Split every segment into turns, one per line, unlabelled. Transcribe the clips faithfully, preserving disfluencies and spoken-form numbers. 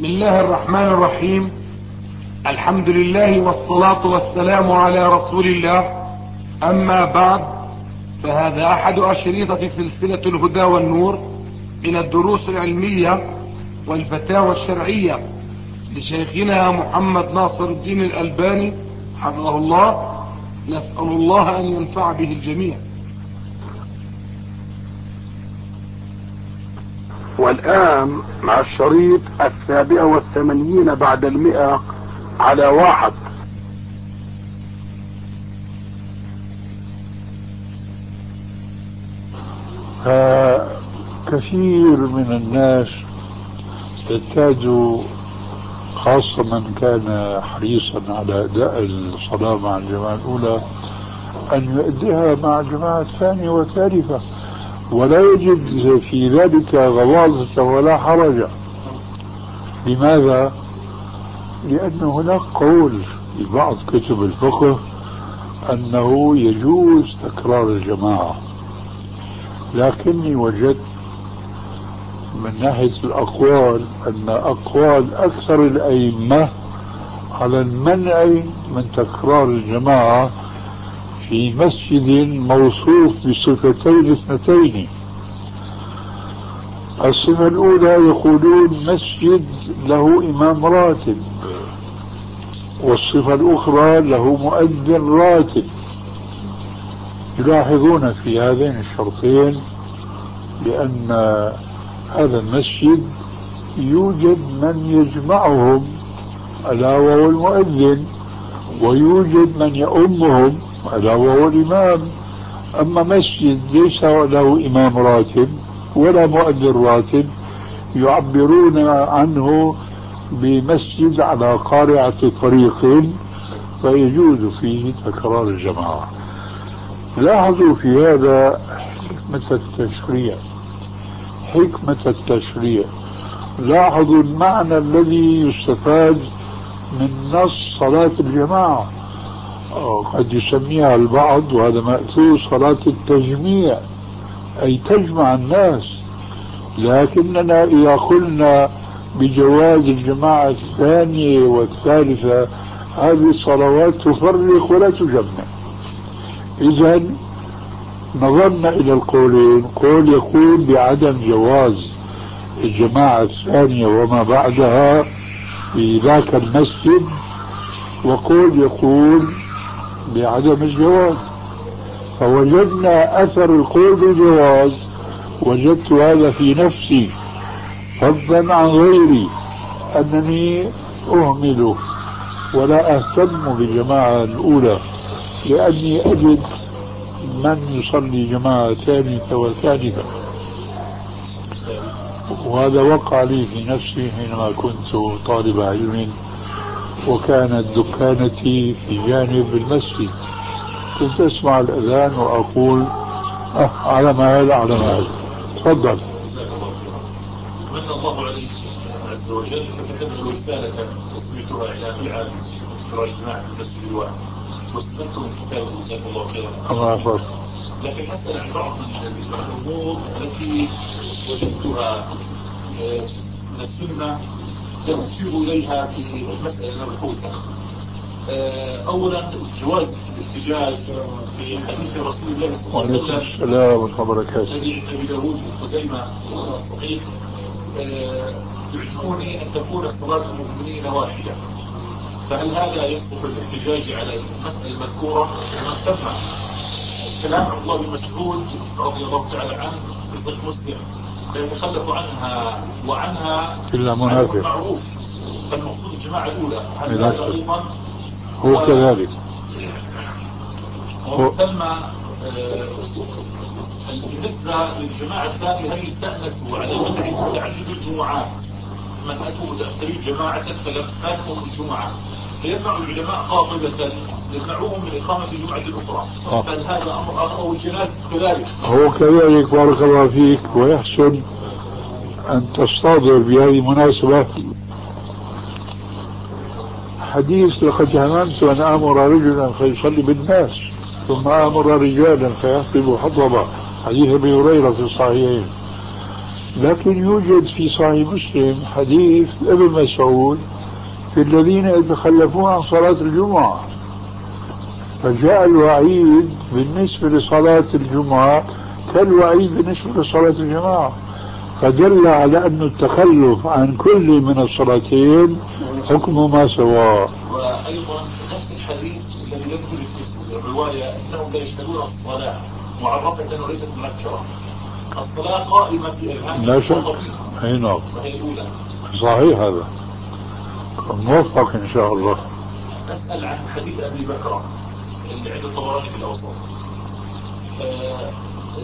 بسم الله الرحمن الرحيم. الحمد لله والصلاة والسلام على رسول الله. أما بعد، فهذا أحد أشريطة سلسلة الهدى والنور من الدروس العلمية والفتاوى الشرعية لشيخنا محمد ناصر الدين الألباني حفظه الله. نسأل الله أن ينفع به الجميع.
والآن مع الشريط السابع والثمانين بعد المئة على واحد.
كثير من الناس يعتاد، خاصة من كان حريصا على أداء الصلاة مع الجماعة الأولى، أن يؤديها مع الجماعة الثانية والثالثة ولا يجد في ذلك غواصة ولا حرج. لماذا؟ لأن هناك قول في بعض كتب الفقه أنه يجوز تكرار الجماعة، لكني وجدت من ناحية الأقوال أن أقوال أكثر الأئمة على المنع من تكرار الجماعة في مسجد موصوف بصفتين اثنتين. الصفة الأولى يقولون مسجد له إمام راتب، والصفة الأخرى له مؤذن راتب. يلاحظون في هذين الشرطين بأن هذا المسجد يوجد من يجمعهم ألا وهو المؤذن، ويوجد من يؤمهم ألا وهو الإمام. أما مسجد ليس له إمام راتب ولا مؤذن راتب يعبرون عنه بمسجد على قارعة طريق، فيجوز فيه تكرار الجماعة. لاحظوا في هذا حكمة التشريع، حكمة التشريع. لاحظوا المعنى الذي يستفاد من نص صلاة الجماعة. قد يسميها البعض، وهذا مأثور، صلاة التجميع، أي تجمع الناس. لكننا إذا قلنا بجواز الجماعة الثانية والثالثة، هذه الصلوات تفرق ولا تجمع. إذن نظرنا إلى القولين، قول يقول بعدم جواز الجماعة الثانية وما بعدها في ذاك المسجد، وقول يقول بعدم الجواز. فوجدنا أثر القول بالجواز، وجدت هذا في نفسي فضلا عن غيري، أنني أهمل ولا أهتم بالجماعة الأولى، لأني أجد من يصلي جماعة ثانية وثالثة. وهذا وقع لي في نفسي حينما كنت طالب علم وكانت دكانتي في جانب المسجد. كنت أسمع الأذان وأقول أه على مال على مال. تفضل.
من الله عليه عز وجل فكتبت رسالة وسميتها إعلام العالم ترى الجماعة في المسجد الواحد، واستفدت من كتابه جزاك الله خيرا.
الله يحفظك.
لكن أسأل عن بعض الأمور التي وجدتها من السنة تشير إليها في مسألة مبحوثة. أولا جواز الاحتجاج في حديث رسول الله صلى الله عليه وسلم
السلام ورحمة الله وبركاته
الذي عند أبي داود وخزيمة صحيح. يعجبني أن تكون صلاة المؤمنين واحدة، فهل هذا يصلح الاحتجاج على المسألة المذكورة؟ ومن ثم كلام عبد الله بن مسعود رضي الله تعالى عنه في صحيح مسلم لا يتخلف عنها وعنها
إلا منافق
معروف، فالمقصود الجماعة الأولى. هل هذا أيضا
هو كذلك؟
ومن ثم بالنسبة للجماعة الثانية هل يستأنسوا على منع تعدد الجمعات؟ من أتوا متأخرين جماعة فلم فاتهم الجمعة، فيمنع العلماء قاطبة يمنعوهم من إقامة الجمعة الأخرى. فهل هذا أمر آخر أو الجنازة كذلك؟
هو كذلك. بارك الله فيك. ويحسن أن تستحضر بهذه المناسبة حديث لقد هممت أن آمر رجلا فيصلي بالناس ثم آمر رجالا فيخطب حطبا، حديث أبي هريرة في الصحيحين. لكن يوجد في صحيح مسلم حديث ابن مسعود في الذين يتخلفون عن صلاة الجمعة، فجاء الوعيد بالنسبة لصلاة الجمعة كالوعيد بالنسبة لصلاة الجماعة، فدل على أن التخلف عن كل من الصلاتين حكم ما سواه.
وأيضا نفس الحديث الذي يذكر في الرواية أنهم لا يشهدون الصلاة معرفة وليست منكرة، الصلاة قائمة في إرهام
لا شك. أي نعم.
وهي الأولى.
صحيح هذا، موفق إن شاء الله.
أسأل عن حديث أبي بكر اللي عند الطبراني في الأوسط. آه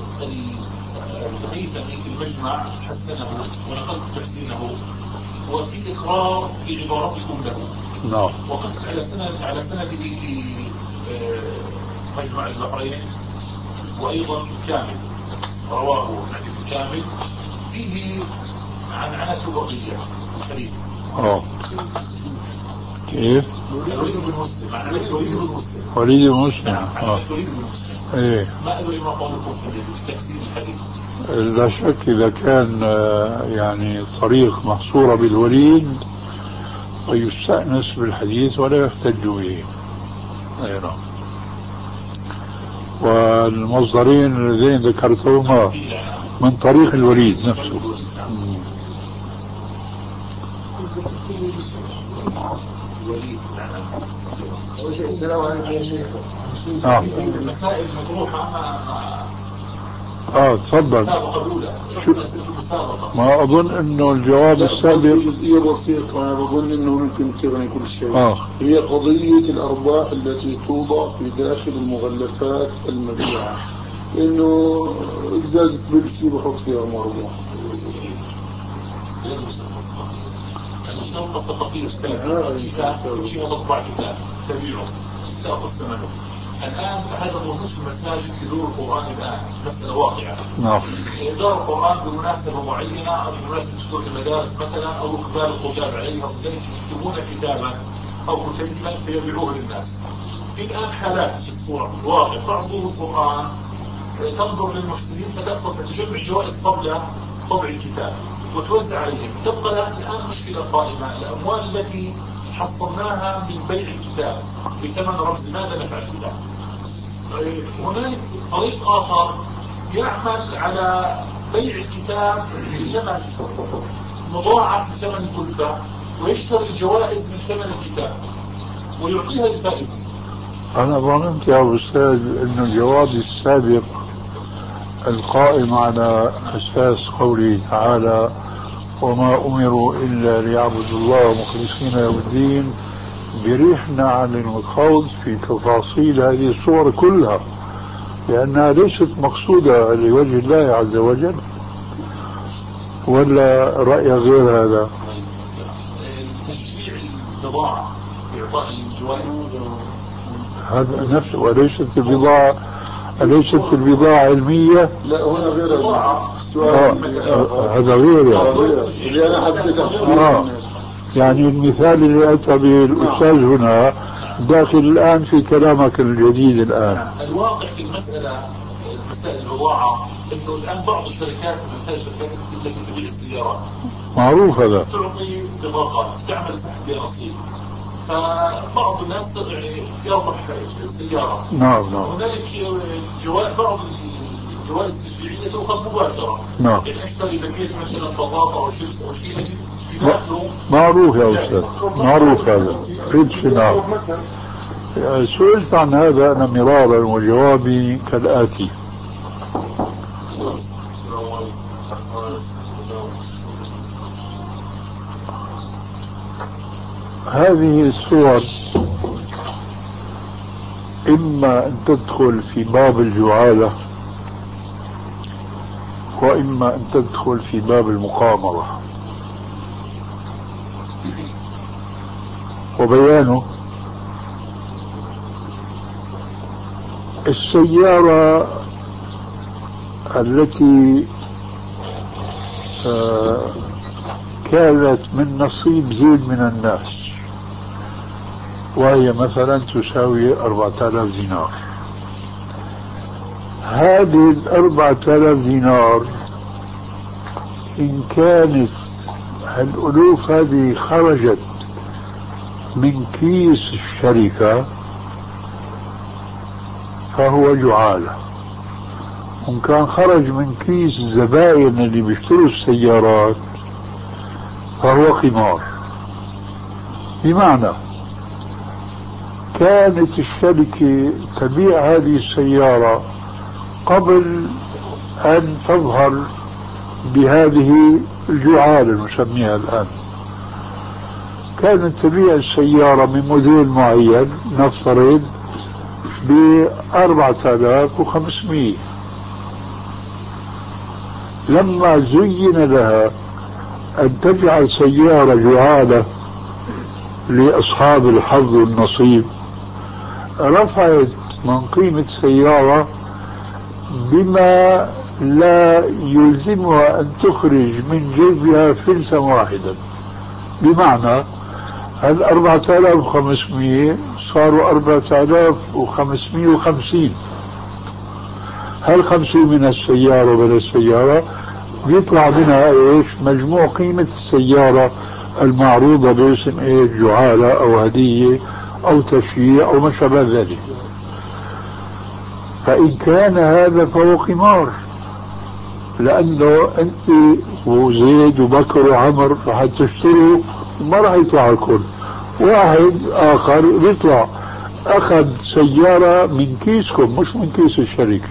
الهيثمي في المجمع حسنه ونقلت تحسينه، وفي إقرار في عبارتكم له.
نعم.
وقص على سند على سنده في آه مجمع البحرين، وأيضا كامل رواه حديث كامل فيه عن عنات وقية الحديث.
اه كيف؟
الوليد بن مسلم عن الوليد بن مسلم.
وليد بن مسلم.
نعم عن
اه
الوليد بن مسلم.
ايه.
ما أدري ما قولكم في تفسير الحديث.
لا شك إذا كان يعني الطريق محصورة بالوليد ويستأنس بالحديث ولا يحتج به. أي نعم. والمصدرين الذين ذكرتهما من طريق الوليد نفسه.
السلام عليكم يا شيخ.
نعم.
المسائل مطروحة.
اه تفضل.
شو
ما اظن انه الجواب السابق
جزئية بسيطة، انا بقول انه ممكن تغني كل شيء.
آه.
هي قضية الارباح التي توضع في داخل المغلفات المبيعة، انه ازازة بيبسي بحط فيها مربوح.
المسابقة الثقافية اشتغل شيء مطبع كتاب تبيعه تأخذ ثمنه. الآن هذا موجود في المساجد في دور القرآن الآن، مسألة واقعة.
نعم.
دار القرآن بمناسبة معينة أو بمناسبة دخول المدارس مثلا أو إقبال الطلاب عليها وذلك يكتبون كتابا أو كتيبا فيبيعوه للناس. في الآن حالات في الصورة في الواقع تعرض القرآن تنظر للمحسنين فتأخذ تجمع جوائز قبل طبع الكتاب وتوزع عليهم. تبقى الآن مشكلة قائمة، الأموال التي حصلناها من بيع الكتاب بثمن رمز ماذا نفعل بها؟ هناك طريق آخر يعمل على بيع الكتاب بثمن مضاعف من ثمن الكلفة ويشتري الجوائز من ثمن الكتاب ويعطيها للفائزين.
أنا ظننت يا أستاذ أن الجواب السابق القائم على أساس قوله تعالى وما أمروا إلا ليعبدوا الله مخلصين له الدين بريحنا عن الخوض في تفاصيل هذه الصور كلها، لأنها ليست مقصودة لوجه الله عز وجل. ولا رأي غير هذا؟
تشجيع البضاعة في إعطاء الجوائز
هذا نفسه. وليست البضاعة أليست البضاعة علمية؟
لا هنا غير
البضاعة.
هذا غير يعني.
اللي أنا حبيت
آه. يعني المثال اللي أتى به الأستاذ هنا داخل الآن في كلامك الجديد الآن.
الواقع في المسألة مسائل البضاعة إنه الآن بعض الشركات مثل الشركات التي تبيع السيارات
معروف هذا
تعطي بطاقات تعمل سحب بها نصيب، فبعض الناس يعني يربح السيارة.
نعم نعم.
هنالك جوائز بعض الجوائز التشجيعية تأخذ مباشرة.
نعم.
يعني اشتري باكيت مثلا بطاطا أو شيبس أو شيء أجد في داخله.
معروف يا أستاذ معروف هذا في نعم. سئلت عن هذا أنا مرارا وجوابي كالآتي: هذه الصور إما أن تدخل في باب الجعالة وإما أن تدخل في باب المقامرة. وبيانه: السيارة التي آه كانت من نصيب زيد من الناس وهي مثلا تساوي أربعة آلاف دينار، هذه الأربعة آلاف دينار إن كانت الألوف هذه خرجت من كيس الشركة فهو جعالة، وإن كان خرج من كيس الزبائن اللي بيشتروا السيارات فهو قمار. بمعنى كانت الشركة تبيع هذه السيارة قبل أن تظهر بهذه الجعالة نسميها الآن، كانت تبيع السيارة من موديل معين نفترض بأربعة آلاف وخمسمائة، لما زين لها أن تجعل سيارة جعالة لأصحاب الحظ والنصيب رفعت من قيمة السيارة بما لا يلزمها أن تخرج من جيبها فلسا واحدا. بمعنى هل أربعة آلاف وخمسمائة صاروا أربعة آلاف وخمسمائة وخمسين، هل خمسين من السيارة ومن السيارة بيطلع منها ايش؟ مجموع قيمة السيارة المعروضة باسم ايش؟ جعالة او هدية او تشييع او ما شابه ذلك. فإن كان هذا فهو قمار، لأنه أنت وزيد وبكر وعمر رح تشتروا ما رح يطلع الكل، واحد آخر بيطلع أخذ سيارة من كيسكم مش من كيس الشركة.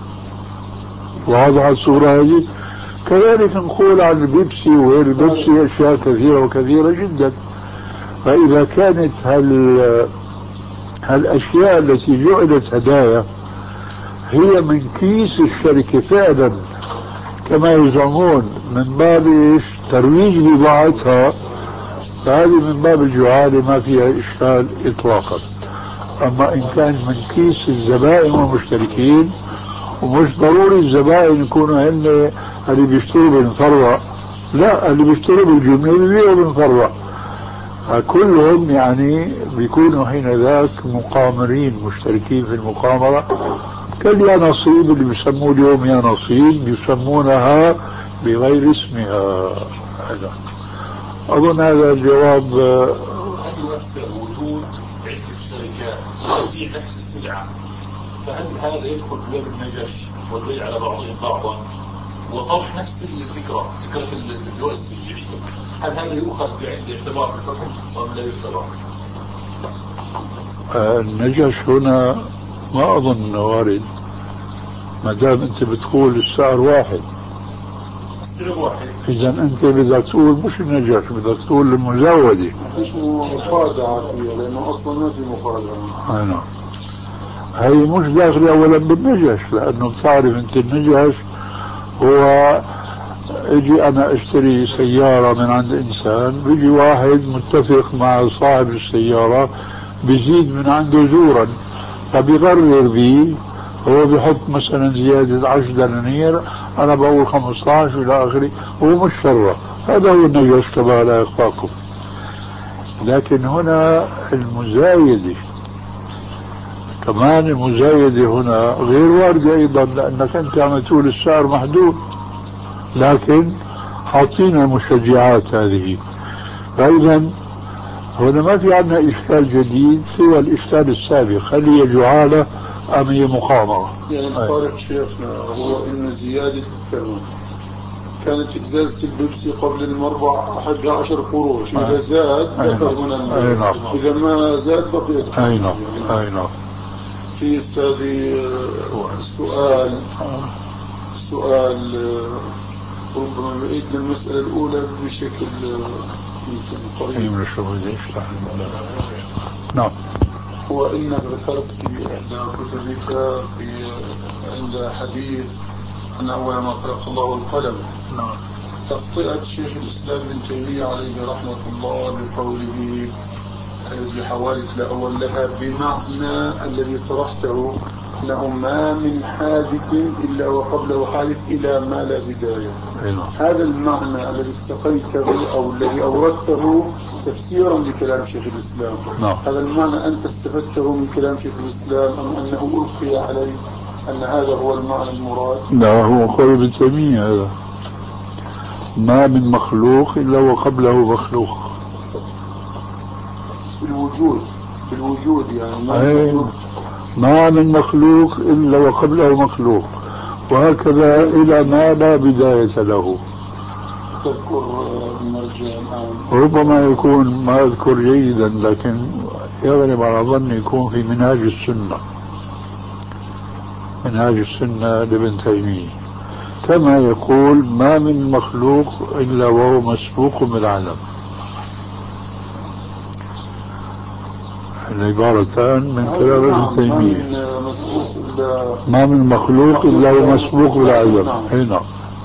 واضحة الصورة هذه؟ كذلك نقول عن البيبسي وغير البيبسي أشياء كثيرة وكثيرة جدا. فإذا كانت هال هالأشياء التي جعلت هدايا هي من كيس الشركة فعلا كما يزعمون من باب إيش؟ ترويج بضاعتها، فهذه من باب الجعالة ما فيها إشكال إطلاقا. أما إن كان من كيس الزبائن والمشتركين، ومش ضروري الزبائن يكونوا هن اللي بيشتروا بالمفروع، لا، اللي بيشتروا بالجملة بيبيعوا بالمفروع، كلهم يعني بيكونوا حين ذاك مقامرين مشتركين في المقامرة كاليانصيب اللي بيسموه اليوم يانصيب، بيسمونها بغير اسمها. هذا أظن هذا الجواب.
هل يؤثر وجود عدة شركات تبيع نفس السلعة؟ فهل هذا يدخل في باب النجش والبيع على بعضهم بعضا وطرح نفس الفكرة، فكرة الجواز التشجيعية، هل هذا يؤخذ بعين الاعتبار بالحكم أم لا يعتبر؟
آه النجش هنا ما أظن أنه وارد، ما دام أنت بتقول السعر واحد.
السعر واحد.
إذا أنت بدك تقول مش النجش، بدك تقول المزاودة.
مش مخادعة فيها لأنه أصلا ما في مخادعة.
أي نعم. هي مش داخلة أولا بالنجش، لأنه بتعرف أنت النجش هو اجي أنا اشتري سيارة من عند إنسان، بيجي واحد متفق مع صاحب السيارة بيزيد من عنده زورا، فبيغرر بيه، هو بيحط مثلا زيادة عشر دنانير، أنا بقول خمسة عشر إلى آخره، هو مش شرة. هذا هو النجش كما لا يخفاكم. لكن هنا المزايدة كمان، المزايدة هنا غير واردة أيضا، لأنك أنت عم تقول السعر محدود لكن حاطين المشجعات هذه. فإذا هنا ما في عندنا إشكال جديد سوى الإشكال السابق، هل هي جعالة أم هي مقامرة؟
يعني الفارق شيخنا هو إن زيادة الثمن كانت إزازة البيبسي قبل المربع أحد عشر قروش، إذا زاد دخل هنا المال، إذا ما زاد بقيت.
أي نعم أي نعم.
في أستاذي سؤال سؤال ربما بعيد المسألة الأولى بشكل قريب.
نعم.
هو إنك ذكرت في إحدى كتبك في عند حديث أن أول ما خلق الله القلم.
نعم.
تقطئة شيخ الإسلام ابن تيمية عليه رحمة الله بقوله الذي حوالت لأول لها بمعنى الذي طرحته أنه ما من حادث إلا وقبله حادث إلى ما لا بداية. هذا المعنى الذي استقيته أو الذي أوردته تفسيرا لكلام شيخ الإسلام.
نعم.
هذا المعنى أنت استفدته من كلام شيخ الإسلام أم أنه ألقي عليه أن هذا هو المعنى المراد؟
لا، هو قول ابن تيمية هذا. ما من مخلوق إلا وقبله مخلوق.
بالوجود بالوجود يعني ما
أي
مخلوق.
ما من مخلوق إلا وقبله مخلوق، وهكذا إلى ما لا بداية له.
تذكر المرجع الآن
ربما يكون ما أذكر جيدا، لكن يغلب على ظني يكون في منهاج السنة، منهاج السنة لابن تيمية، كما يقول ما من مخلوق إلا وهو مسبوق بالعدم. العبارتان من كلام ابن تيمية، ما من مخلوق إلا هو مسبوق بالعدم. هنا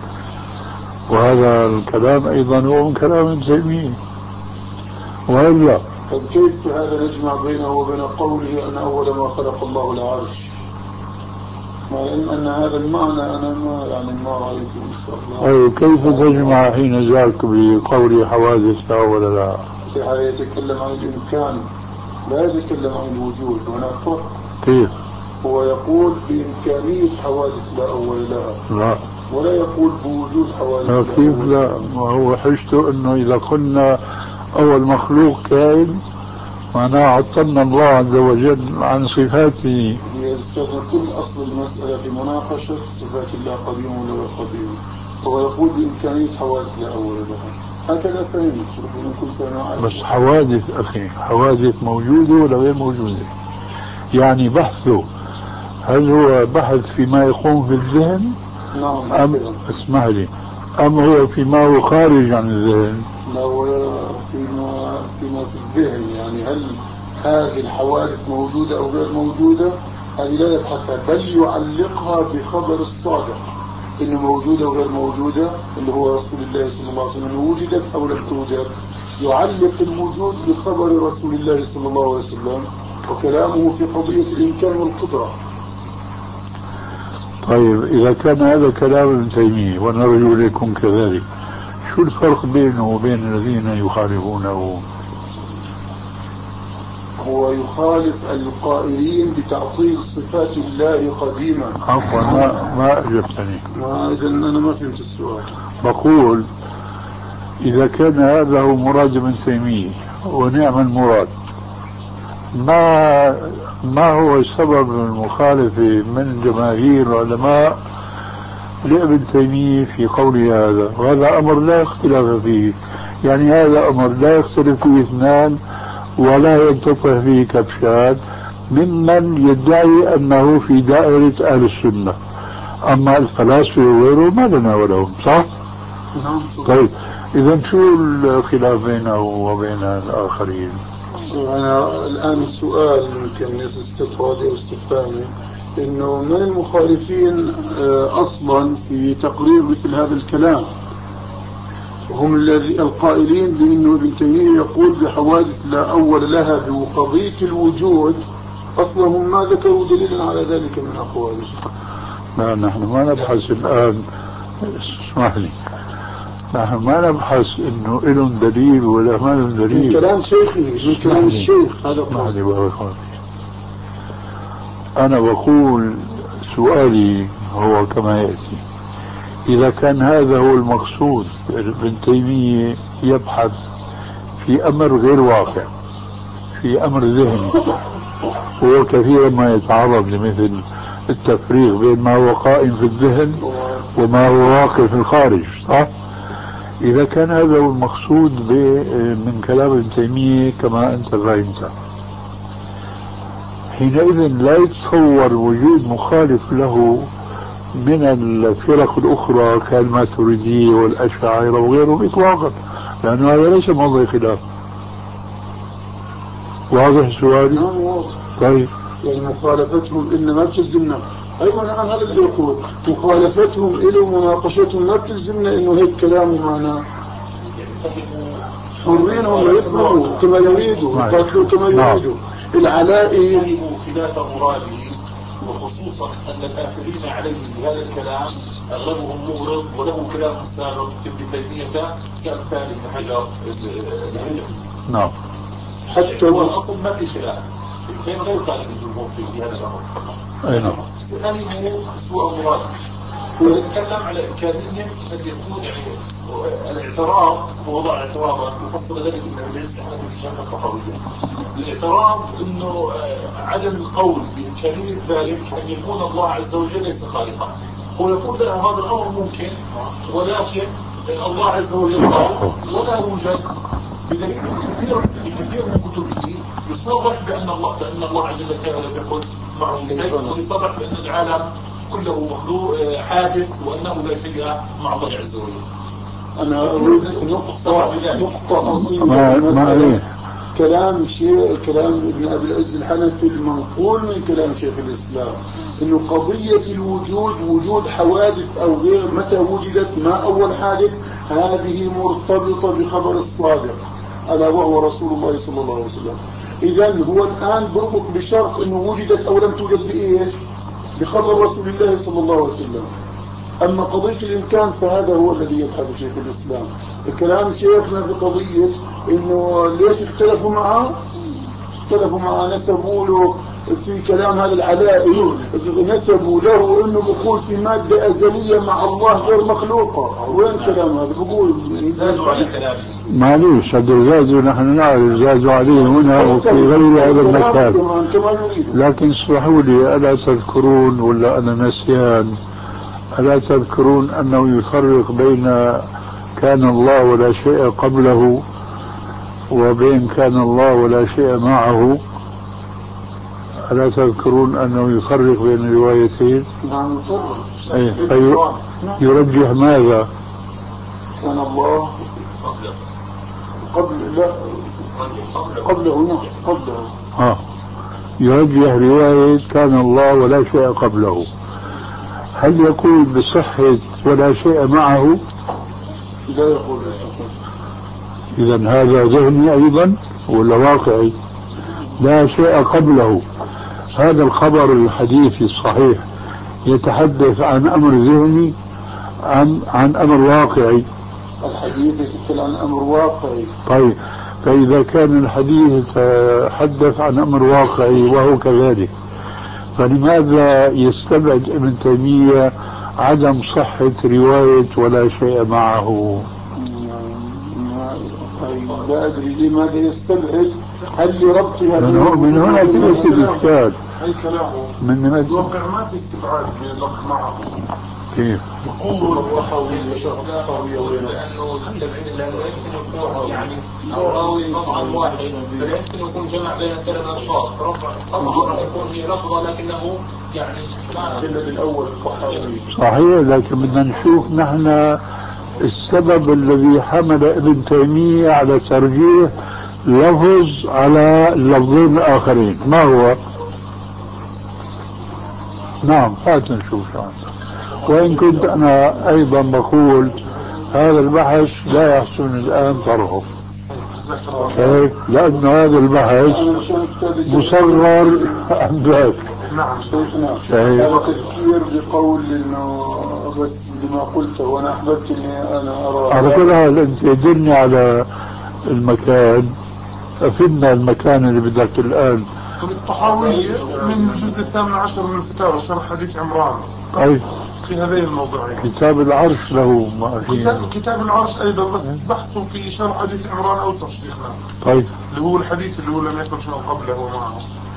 وهذا الكلام أيضا هو من كلام ابن تيمية. وإلا
كيف هذا نجمع بينه وبين قوله أن أول ما خلق الله العرش، مع إن أن هذا المعنى أنا ما يعني ما رأيته إن شاء الله.
أي كيف تجمع حين ذاك بقول حوادث ولا لا؟
يتكلم عن الإمكان لا يتكلم عن الوجود، هناك فرق.
كيف؟
هو يقول بإمكانية حوادث لا أول لها،
لا
ولا يقول بوجود حوادث.
لا كيف لا؟ ما هو حجته أنه إذا قلنا أول مخلوق كائن معناه عطلنا الله عز وجل عن صفاته.
هي كل أصل المسألة في مناقشة صفات الله قديم ولا غير قديم. هو يقول بإمكانية حوادث لا أول لها، هكذا فهمت.
بس حوادث أخي، حوادث موجودة ولا غير موجودة؟ يعني بحثه هل هو بحث فيما يقوم في الذهن؟
نعم.
أم اسمح لي، أم هو فيما هو خارج عن الذهن؟
لا، هو فيما فيما في الذهن. يعني هل هذه الحوادث موجودة أو غير موجودة، هذه لا يبحثها، بل يعلقها بخبر الصادق إنه موجودة وغير موجودة، اللي هو رسول الله صلى الله عليه وسلم، إنه وجدت أو لم توجد. يعلق الوجود بخبر رسول الله صلى الله عليه وسلم، وكلامه في قضية الإمكان والقدرة.
طيب إذا كان هذا كلام ابن تيمية ونرجو أن يكون كذلك، شو الفرق بينه وبين الذين يخالفونه؟
هو يخالف القائلين بتعطيل صفات الله قديما.
عفوا ما ما أجبتني.
ما إذا أنا ما فهمت السؤال.
بقول إذا كان هذا هو مراد ابن تيمية ونعم المراد، ما ما هو سبب المخالفة من جماهير علماء لابن تيمية في قوله هذا؟ وهذا أمر لا اختلاف فيه، يعني هذا أمر لا يختلف فيه اثنان ولا ينتفع فيه كبشان ممن يدعي أنه في دائرة أهل السنة. أما الفلاسفة وغيره ما لنا ولهم، صح؟
نعم.
طيب إذا شو الخلاف بينه وبين الآخرين؟
أنا الآن السؤال يمكن استطرادي أو استفهامي، إنه من المخالفين أصلا في تقرير مثل هذا الكلام هم الذي القائلين بأنه ابن تيمية يقول بحوادث لا أول لها بقضية الوجود، أصلا هم ما ذكروا دليلا على ذلك من أقواله.
لا نحن ما نبحث الآن، اسمح لي، نحن ما نبحث انه لهم دليل ولا ما لهم دليل.
من كلام شيخه، من كلام الشيخ هذا
قصدي. انا بقول سؤالي هو كما يأتي: اذا كان هذا هو المقصود، ابن تيمية يبحث في امر غير واقع، في امر ذهني، هو كثيرا ما يتعرض لمثل التفريق بين ما هو قائم في الذهن وما هو واقع في الخارج، صح؟ إذا كان هذا هو المقصود من كلام ابن تيمية كما أنت فهمت، حينئذ لا يتصور وجود مخالف له من الفرق الأخرى كالماتريدية والأشاعرة وغيرهم إطلاقا، لأنه هذا ليس موضوع خلاف. واضح السؤال؟
نعم واضح.
طيب
يعني مخالفتهم إنما بتلزمنا، أيضا نعم هذا اللي يقول مخالفتهم إلى مناقشتهم ما بتلزمنا إنه هيك كلامه معنا، حرين هم يفهموا كما يريدوا يقاتلوا كما يريدوا. العلائي
خلاف مراده، وخصوصا أن الآخرين عليه بهذا الكلام أغلبهم مغرض وله كلام سابق في ابن تيمية كأمثال ابن حجر الهندي.
نعم.
حتى
هو الأصل ما في خلاف، كان غير خالف الجمهور في هذا الأمر.
أي نعم.
سألموا سوء مراد، نتكلم على إمكانية أن يكون يعني الاعتراض ووضع اعتراضا يفصل ذلك من العلم احنا في الشركة الطحاوية. الاعتراض انه عدم القول بإمكانية ذلك أن يكون الله عز وجل ليس خالقا. هو يقول لا هذا الأمر ممكن ولكن الله عز وجل ولا يوجد بدليل كثير في كثير من كتبه يصرح بأن الله بأن الله عز وجل كان لم يكن معه شيء ويصرح بأن العالم كله مخلوق حادث وأنه لا شيء مع الله عز وجل.
أنا أريد نقطة نقطة
ما
كلام شيء كلام ابن أبي العز الحنفي المنقول من كلام شيخ الإسلام إنه قضية الوجود وجود حوادث أو غير متى وجدت ما أول حادث هذه مرتبطة بخبر الصادق ألا وهو رسول الله صلى الله عليه وسلم. إذن هو الآن بربط بشرط إنه وجدت أو لم توجد بإيش؟ بخبر رسول الله صلى الله عليه وسلم. أما قضية الإمكان فهذا هو الذي يبحث شيخ الإسلام. الكلام شيخنا في قضية إنه ليش اختلفوا معه؟ اختلفوا معه نسبوا له في كلام هذا العلائي نسبوا له إنه بقول في مادة أزلية مع الله غير مخلوقة. وين كلام هذا؟ بقول
زادوا على كلامه.
معليش هذا زادوا نحن نعرف زادوا عليه هنا وفي غير هذا المكان. لكن اسمحوا لي ألا تذكرون ولا أنا نسيان ألا تذكرون أنه يفرق بين كان الله ولا شيء قبله وبين كان الله ولا شيء معه؟ ألا تذكرون أنه يفرق بين الروايتين؟
نعم
يفرق. يرجح ماذا؟
كان الله قبل لا قبله نعم قبله
آه. يرجح رواية كان الله ولا شيء قبله. هل يقول بصحة ولا شيء معه؟
لا يقول بصحة.
إذن هذا ذهني أيضا ولا واقعي؟ لا شيء قبله. هذا الخبر الحديث الصحيح يتحدث عن أمر ذهني عن عن أمر واقعي.
الحديث يتكلم عن أمر واقعي.
طيب فإذا كان الحديث يتحدث عن أمر واقعي وهو كذلك فلماذا يستبعد ابن تيمية عدم صحة رواية ولا شيء معه؟
لا أدري لماذا يستبعد. هل لربطها
من هنا تأتي الإشكال.
أي كلامه
من
الواقع ما في استبعاد من اللفظ معه.
كيف؟
يقول وحوية شرط قوية
لأنه التبعيد لا يمكن يكون يعني راوي طبعا واحد فلا يمكن يكون جمع بين ثلاث أشخاص. طبعا راح يكون في لفظة لكنه يعني
الجلد الأول الطحاوي.
صحيح لكن بدنا نشوف نحن السبب الذي حمل ابن تيمية على ترجيح لفظ على اللفظين الآخرين ما هو؟ نعم هات نشوف عنه. وإن كنت أنا أيضا بقول هذا البحث لا يحسن الآن طرحه لأن هذا البحث مصغر عن ذاك.
نعم شيخنا هذا تذكير بقول إنه بس لما قلته وأنا أحببت إني أنا أرى
على كل حال أنت دلني على المكان أفدنا المكان اللي بدك الآن.
الطحاوية من الجزء الثامن عشر من الفتاوى شرح حديث عمران.
أي
في هذين الموضوعين.
كتاب العرش له ما
كتاب, كتاب العرش أيضا بس بحثوا في شرح حديث عمران أوسع شيخنا.
طيب
اللي هو الحديث اللي هو لم يكن شيء قبله ومعه.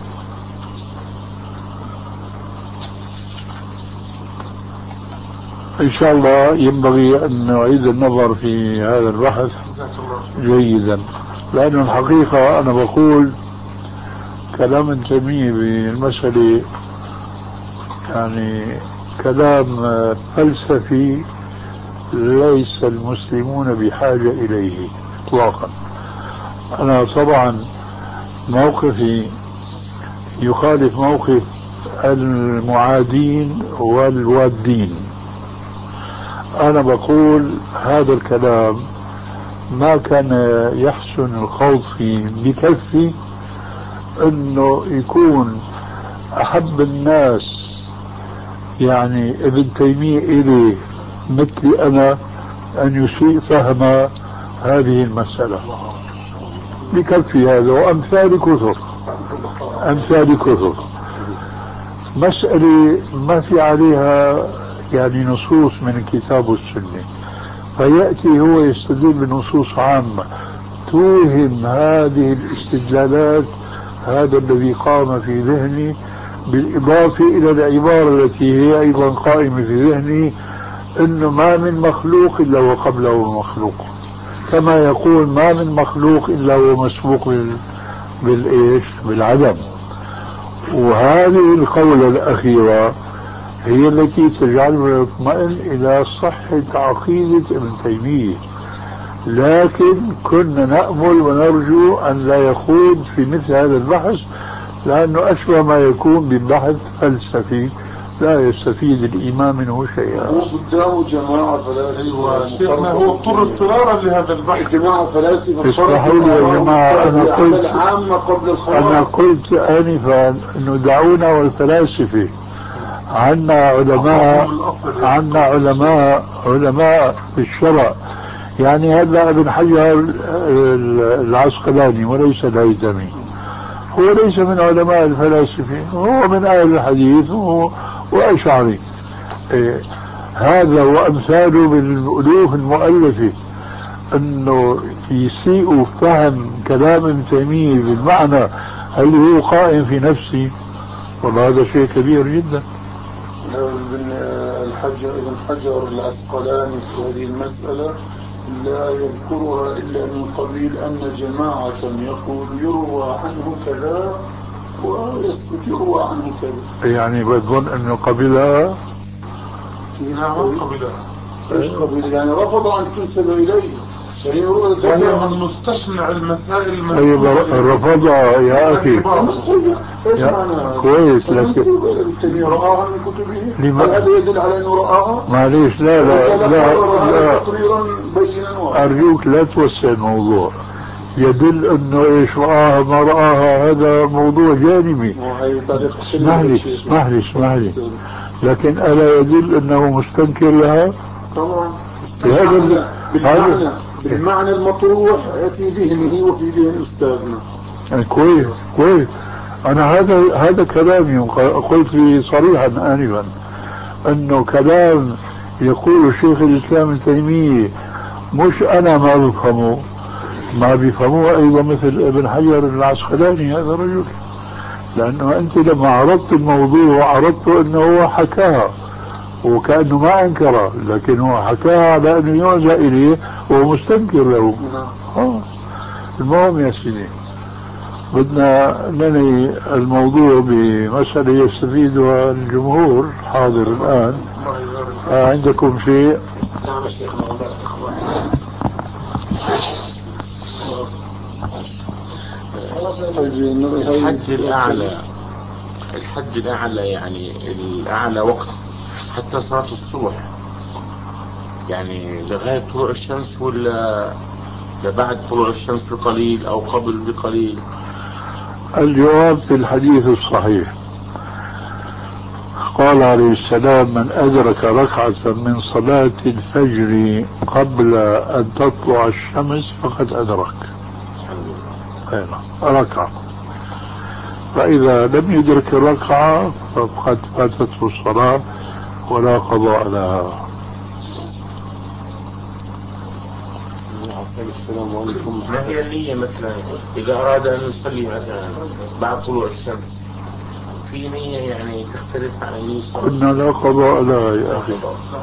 إن شاء الله ينبغي أن نعيد النظر في هذا البحث جيدا لأن الحقيقة أنا بقول كلام ابن تيمية بالمسألة يعني كلام فلسفي ليس المسلمون بحاجة إليه إطلاقا. أنا طبعا موقفي يخالف موقف المعادين والوادين. أنا بقول هذا الكلام ما كان يحسن الخوض فيه بكفي أنه يكون أحب الناس يعني ابن تيمية إليه مثلي أنا أن يسيء فهم هذه المسألة بكفي هذا وأمثال كثر أمثال كثر مسألة ما في عليها يعني نصوص من الكتاب والسنة، فيأتي هو يستدل بنصوص عامة توهم هذه الاستدلالات هذا الذي قام في ذهني، بالإضافة إلى العبارة التي هي أيضا قائمة في ذهني إنه ما من مخلوق إلا وقبله مخلوق، كما يقول ما من مخلوق إلا هو مسبوق بال... بالإيش بالعدم. وهذه القولة الأخيرة هي التي تجعلنا نطمئن إلى صحة عقيدة ابن تيمية، لكن كنا نأمل ونرجو أن لا يخوض في مثل هذا البحث، لأنه أشبه ما يكون ببحث فلسفي لا يستفيد الإمام منه شيئا.
هو قدامه جماعة فلاسفة.
أيوة شيخنا هو اضطر اضطرارا لهذا البحث.
جماعة فلاسفة.
اسمحوا لي يا جماعة، أنا قلت
قبل
أنا قلت آنفا إنه دعونا والفلاسفة، عنا علماء عنا علماء علماء في الشرع، يعني هذا ابن حجر العسقلاني وليس الهيثمي، هو ليس من علماء الفلاسفة، هو من أهل الحديث وأشعري. إيه هذا وأمثاله بالألوف المؤلفة أنه يسيء فهم كلام ابن تيمية بالمعنى اللي هو قائم في نفسي، والله هذا شيء كبير جدا.
ابن الحجر ابن حجر العسقلاني في هذه المسألة لا يذكرها إلا من قبيل أن جماعة يقول يروى عنه كذا ويسكت يروى عنه كذا، يعني
بظن أنه قبلها.
نعم قبلها. ايش قبل؟ يعني رفض أن تنسب إليه، يعني هو
من مستشنع المسائل المسؤولة.
أيوة رفضها يا أخي.
يا
كويس، لكن
رآها من كتبه. هل هذا يدل على أنه رآها؟
معليش لا لا لا, لا,
تقريرا بينا.
أرجوك لا توسع الموضوع. يدل أنه إيش رآها ما رآها هذا موضوع جانبي. معليش معليش معليش، لكن ألا يدل أنه مستنكر لها؟
طبعا بالمعنى, بالمعنى, بالمعنى المطروح في ذهنه وفي ذهن أستاذنا.
يعني كويس كويس، أنا هذا هذا كلامي، قلت لي صريحا آنفا أنه كلام يقول شيخ الإسلام ابن تيمية مش أنا ما بفهمه، ما بيفهموه أيضا مثل ابن حجر العسقلاني هذا الرجل، لأنه أنت لما عرضت الموضوع عرضته أنه هو حكاها وكأنه ما أنكره، لكن هو حكاها على أنه يرجع إليه وهو مستنكر له. آه. المهم يا سيدي بدنا ننهي الموضوع بمسألة يستفيدها الجمهور حاضر الآن. آه عندكم شيء؟
نعم شيخ. الحد الأعلى الحد الأعلى يعني الأعلى وقت حتى صلاة الصبح، يعني لغاية طلوع الشمس ولا لبعد طلوع الشمس بقليل أو قبل بقليل؟
الجواب في الحديث الصحيح، قال عليه السلام من أدرك ركعة من صلاة الفجر قبل أن تطلع الشمس فقد أدرك ركعة، فإذا لم يدرك الركعة فقد فاتته الصلاة ولا قضاء لها.
السلام عليكم. ما هي النية مثلا إذا أراد أن يصلي مثلا بعد طلوع الشمس في نية يعني تختلف عن النية؟
قلنا لا قضاء لها يا أخي.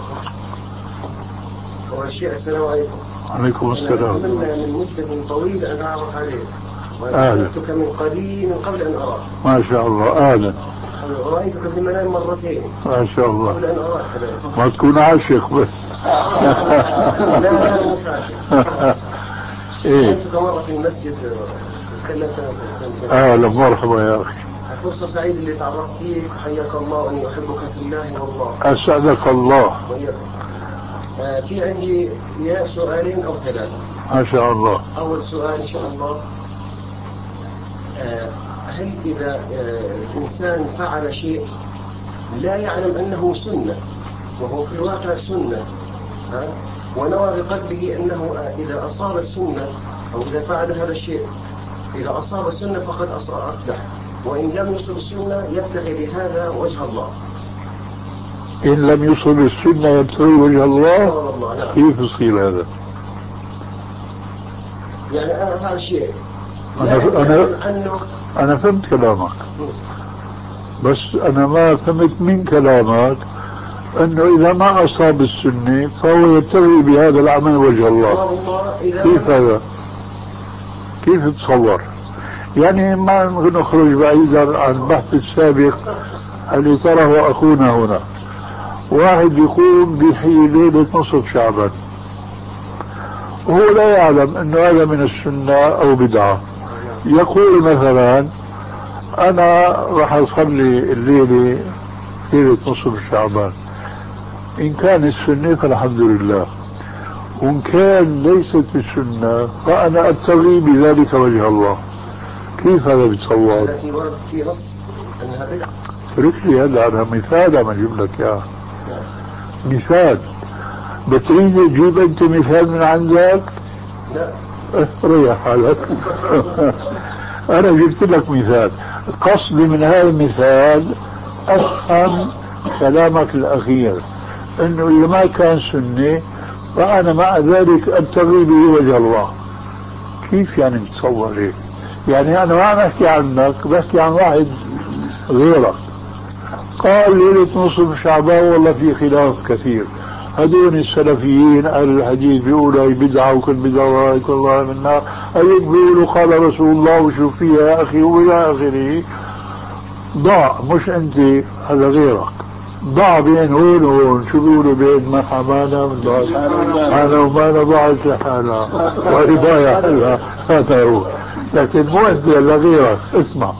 أول شيء السلام عليكم.
عليكم السلام.
أنا من مدة طويل أن أعرف عليك
وأتيتك
من قديم من قبل أن أراك.
ما شاء الله. أهلا.
رأيتك في المنام مرتين
ما شاء الله.
قبل أن أراك.
ما تكون عاشق بس.
لا لا مش عاشق.
إيه.
رأيتك مرة في المسجد تكلمت.
أهلا مرحبا يا أخي.
فرصة سعيدة اللي تعرفت فيك، حياك الله وأني أحبك في الله والله.
أسعدك الله.
آه في عندي يا سؤالين أو ثلاثة.
ما شاء الله.
أول سؤال إن شاء الله، آه هل إذا آه الإنسان فعل شيء لا يعلم أنه سنة وهو في الواقع سنة، آه ونوى بقلبه أنه إذا أصاب السنة أو إذا فعل هذا الشيء إذا أصاب السنة فقد أفلح، وإن لم يصب السنة يبتغي بهذا وجه الله،
إن لم يصب السنة يبتغي وجه الله. كيف يصير هذا؟
يعني أنا أفعل شيء
أنا أنا أنا فهمت كلامك، بس أنا ما فهمت من كلامك أنه إذا ما أصاب السنة فهو يبتغي بهذا العمل وجه الله. كيف هذا؟ كيف تصور؟ يعني ما نخرج بعيدا عن البحث السابق اللي طرحه أخونا هنا. واحد يقوم بحي ليلة نصف شعبان وهو لا يعلم أنه هذا من السنة أو بدعة، يقول مثلا أنا راح أصلي الليلة ليلة نصف شعبان، إن كان السنة فالحمد لله، وإن كان ليست السنة فأنا أبتغي بذلك وجه الله. كيف هذا بتصور؟
التي ورد في نص أنها بدعة.
اترك لي هذا، أنا مثال عم أجيب لك إياه. مثال بتريد تجيب أنت مثال من عندك؟
لا
ريح حالك. أنا جبت لك مثال. قصدي من هذا المثال أفهم كلامك الأخير، أنه إذا ما كان سنة فأنا مع ذلك أبتغي به وجه الله. كيف يعني تصور هيك؟ يعني أنا ما بحكي عنك، بحكي عن واحد غيرك قال ليلة نصف شعبان والله في خلاف كثير، هذول السلفيين أهل الحديث بيقولوا هي بدعة وكل بدعة وهي كل الله منها، هذول بيقولوا قال رسول الله وشوف فيها يا أخي وإلى آخره. ضاع، مش أنت، هذا غيرك ضاع بين هون وهون. شو بيقولوا بين ما حمانا من ضاع حانا ومانا ضاعت لحانا وهي ضايع لها، هذا هو. لكن مو أنت إلا غيرك. اسمع،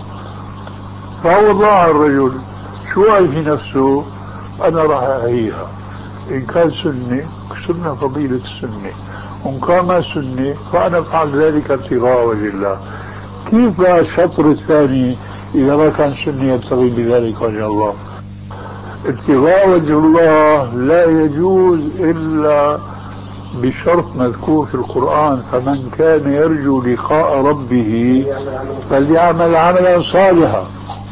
فهو ضاع الرجل، شو هي في نفسه؟ أنا راح أهيها، إن كان سنة سنة فضيلة السنة، وإن كان ما سنة فأنا أفعل ذلك ابتغاء وجه الله. كيف الشطر الثاني إذا ما كان سنة يبتغي بذلك وجه الله؟ ابتغاء وجه الله لا يجوز إلا بشرط مذكور في القرآن: فمن كان يرجو لقاء ربه فليعمل عملا صالحا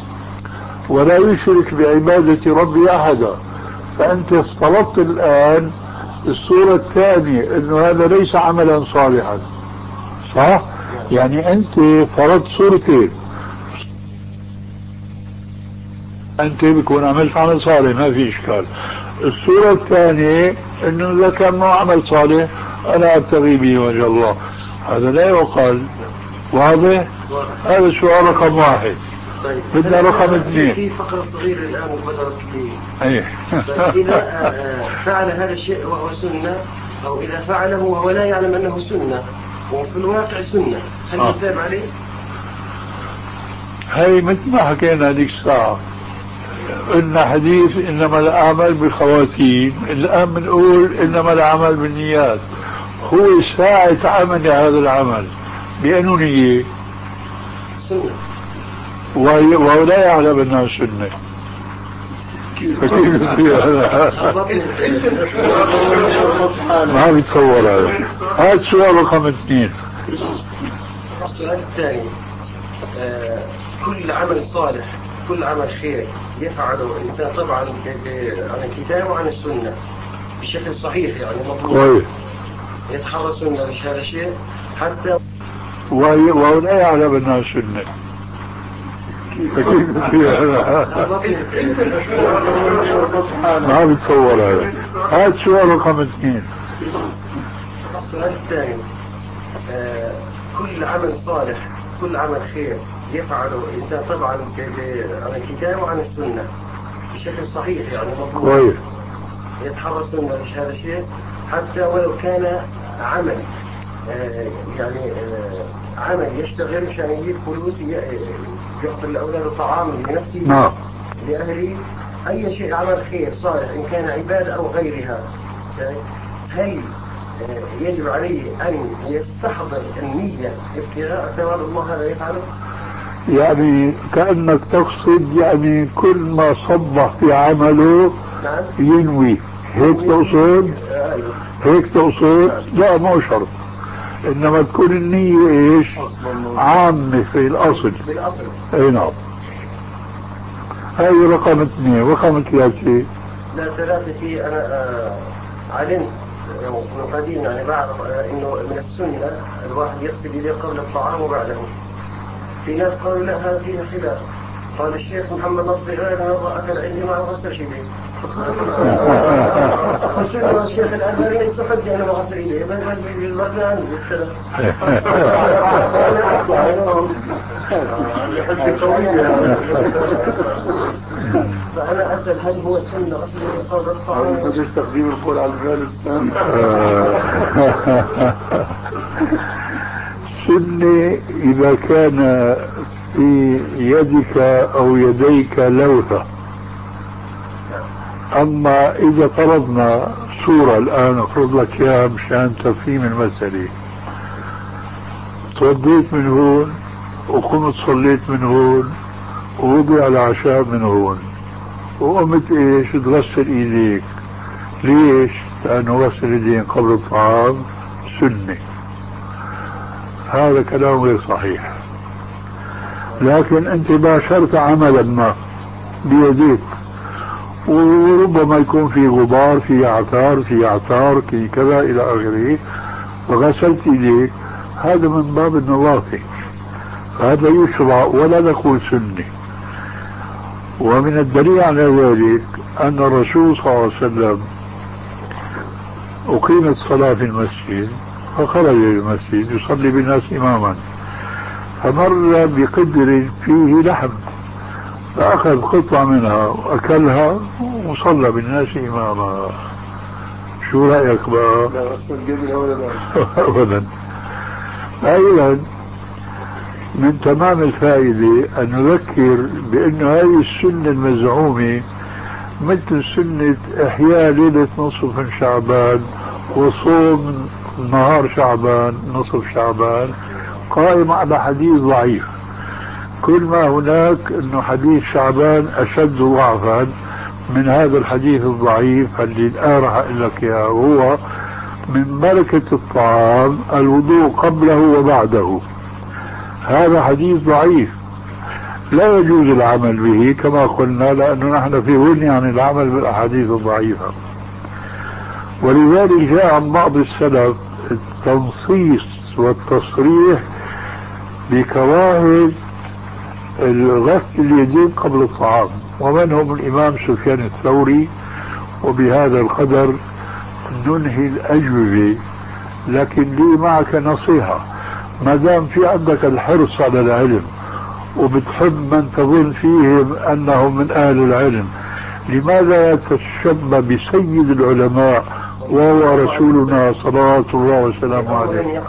ولا يشرك بعبادة ربه أحدا. فأنت افترضت الآن الصورة الثانية أنه هذا ليس عملا صالحا، صح؟ يعني أنت فرضت صورتين، أنت بكون عملت عمل صالح ما في إشكال. الصورة الثانية أنه إذا كان ما عمل صالح أنا أبتغي به وجه الله، هذا لا يقال. واضح؟ هذا السؤال رقم واحد.
طيب
بدنا رقم اثنين.
في فقرة صغيرة الآن وبدرت لي.
أيه.
طيب إذا فعل هذا الشيء وهو سنة، أو إذا فعله وهو لا يعلم أنه سنة وفي الواقع سنة، هل
آه.
يثاب عليه؟
هاي مثل ما حكينا هذيك الساعة، إن حديث إنما الأعمال بالخواتيم، الآن بنقول إنما العمل بالنيات. هو ساعة عمل هذا العمل بأنه نية
سنة
وهو لا يعلم أنها سنة. فكيف ما بيتصور هذا. هذا السؤال رقم اثنين.
السؤال الثاني: آه كل عمل صالح، كل عمل خير يفعله الإنسان طبعا عن الكتاب وعن السنة بشكل صحيح، يعني مضبوط، يتحرى سنة مش هذا الشيء حتى
وهو لا يعلم أنها سنة. ما بتصور هذا. هذا السؤال رقم اثنين.
السؤال الثاني: آه كل عمل صالح، كل عمل خير يفعله الإنسان طبعا عن الكتاب وعن السنة بشكل صحيح، يعني مضبوط، يتحرى السنة مش هذا الشيء حتى ولو كان عمل آه يعني آه عمل يشتغل مشان يجيب فلوس، يعطي الأولاد طعام لنفسه
نعم
لأهله، أي شيء عمل خير صالح إن كان عبادة أو غيرها، هل يجب عليه أن يستحضر النية ابتغاء ثواب الله هذا يفعله؟
يعني كأنك تقصد يعني كل ما صبح في عمله
نعم.
ينوي، هيك تقصد؟ هيك تقصد؟ لا مو شرط، إنما تكون النية إيش؟ عامة في الأصل.
بالأصل.
أي نعم. هذه رقم اثنين. رقم ثلاثة:
مسألة ثلاثة في أنا آه علمت من قديم يعني بعرف آه إنه من السنة الواحد يغسل يديه قبل الطعام وبعده. في ناس قالوا لا هذا فيها خلاف. قال الشيخ محمد نصر غير مرة أكل عندي ما غسل يديه. قلت له الشيخ الأزهري ليس حجة أنا ما غسل يديه بل بل بالبرد عنه كذا. فأنا أسأل هل هو سنة غسل قبل الطعام؟
هذا تستخدم القول على الأفغانستان.
سنة إذا كان في يدك أو يديك لوثة. أما إذا فرضنا صورة الآن أفرض لك إياها مشان تفهيم المسألة، توضيت من هون وقمت صليت من هون ووضع العشاء من هون وقمت إيش تغسل إيديك. ليش؟ لأنه غسل اليدين قبل الطعام سنة. هذا كلام غير صحيح. لكن أنت باشرت عملا ما بيديك وربما يكون في غبار في عثار في عثار في كذا إلى آخره وغسلت إيديك، هذا من باب النظافة، هذا يشرع ولا نقول سنة. ومن الدليل على ذلك أن الرسول صلى الله عليه وسلم أقيمت الصلاة في المسجد فخرج إلى المسجد يصلي بالناس إماما، فمر بقدر فيه لحم فأخذ قطعة منها وأكلها وصلى بالناس إماما. شو رأيك بقى؟
لا غسل قبلها ولا لا؟
أبدا. أيضا من تمام الفائدة أن نذكر بأن هذه السنة المزعومة مثل سنة إحياء ليلة نصف من شعبان وصوم نهار شعبان نصف شعبان قائم على حديث ضعيف. كل ما هناك أنه حديث شعبان أشد ضعفا من هذا الحديث الضعيف اللي الآن راح أقول لك إياه، وهو من بركة الطعام الوضوء قبله وبعده. هذا حديث ضعيف لا يجوز العمل به كما قلنا، لأنه نحن في غنى عن العمل بالأحاديث الضعيفة. ولذلك جاء عن بعض السلف التنصيص والتصريح بكراهة الغسل اليدين قبل الطعام، ومنهم الإمام سفيان الثوري. وبهذا القدر ننهي الأجوبة. لكن لي معك نصيحة، ما دام في عندك الحرص على العلم وبتحب من تظن فيهم أنهم من أهل العلم، لماذا يتشبه بسيد العلماء وهو رسولنا صلوات الله وسلامه عليه؟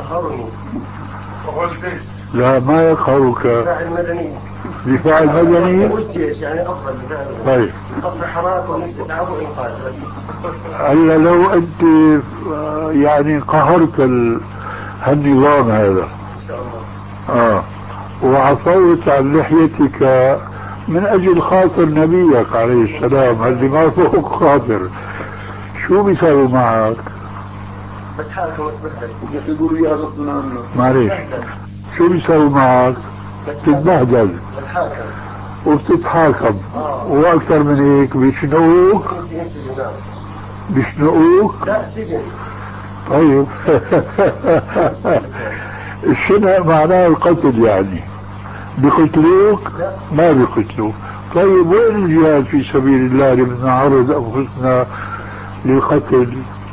لا ما يقهرك.
دفاع المدني.
دفاع المدني
والجيش يعني أفضل.
طيب.
قطع حراك والاستسعاب وإنقاذ.
ألا لو أنت يعني قهرت ال... هالنظام هذا
إن شاء الله.
آه وعفوت عن لحيتك من أجل خاطر نبيك عليه السلام اللي ما فوق خاطر، شو بيساوي معك؟
بتحاكم وتبهدل.
يقولوا إياها غصبا عنه.
معليش شو بيساوي معك؟ تتبهدل وبتتحاكم آه. واكثر من هيك بيشنقوك. بيشنقوك؟
لا سجن.
طيب الشنق معناه القتل يعني. بيقتلوك؟ ما بيقتلوك. طيب وين الجهاد في سبيل الله اللي بدنا نعرض انفسنا للقتل؟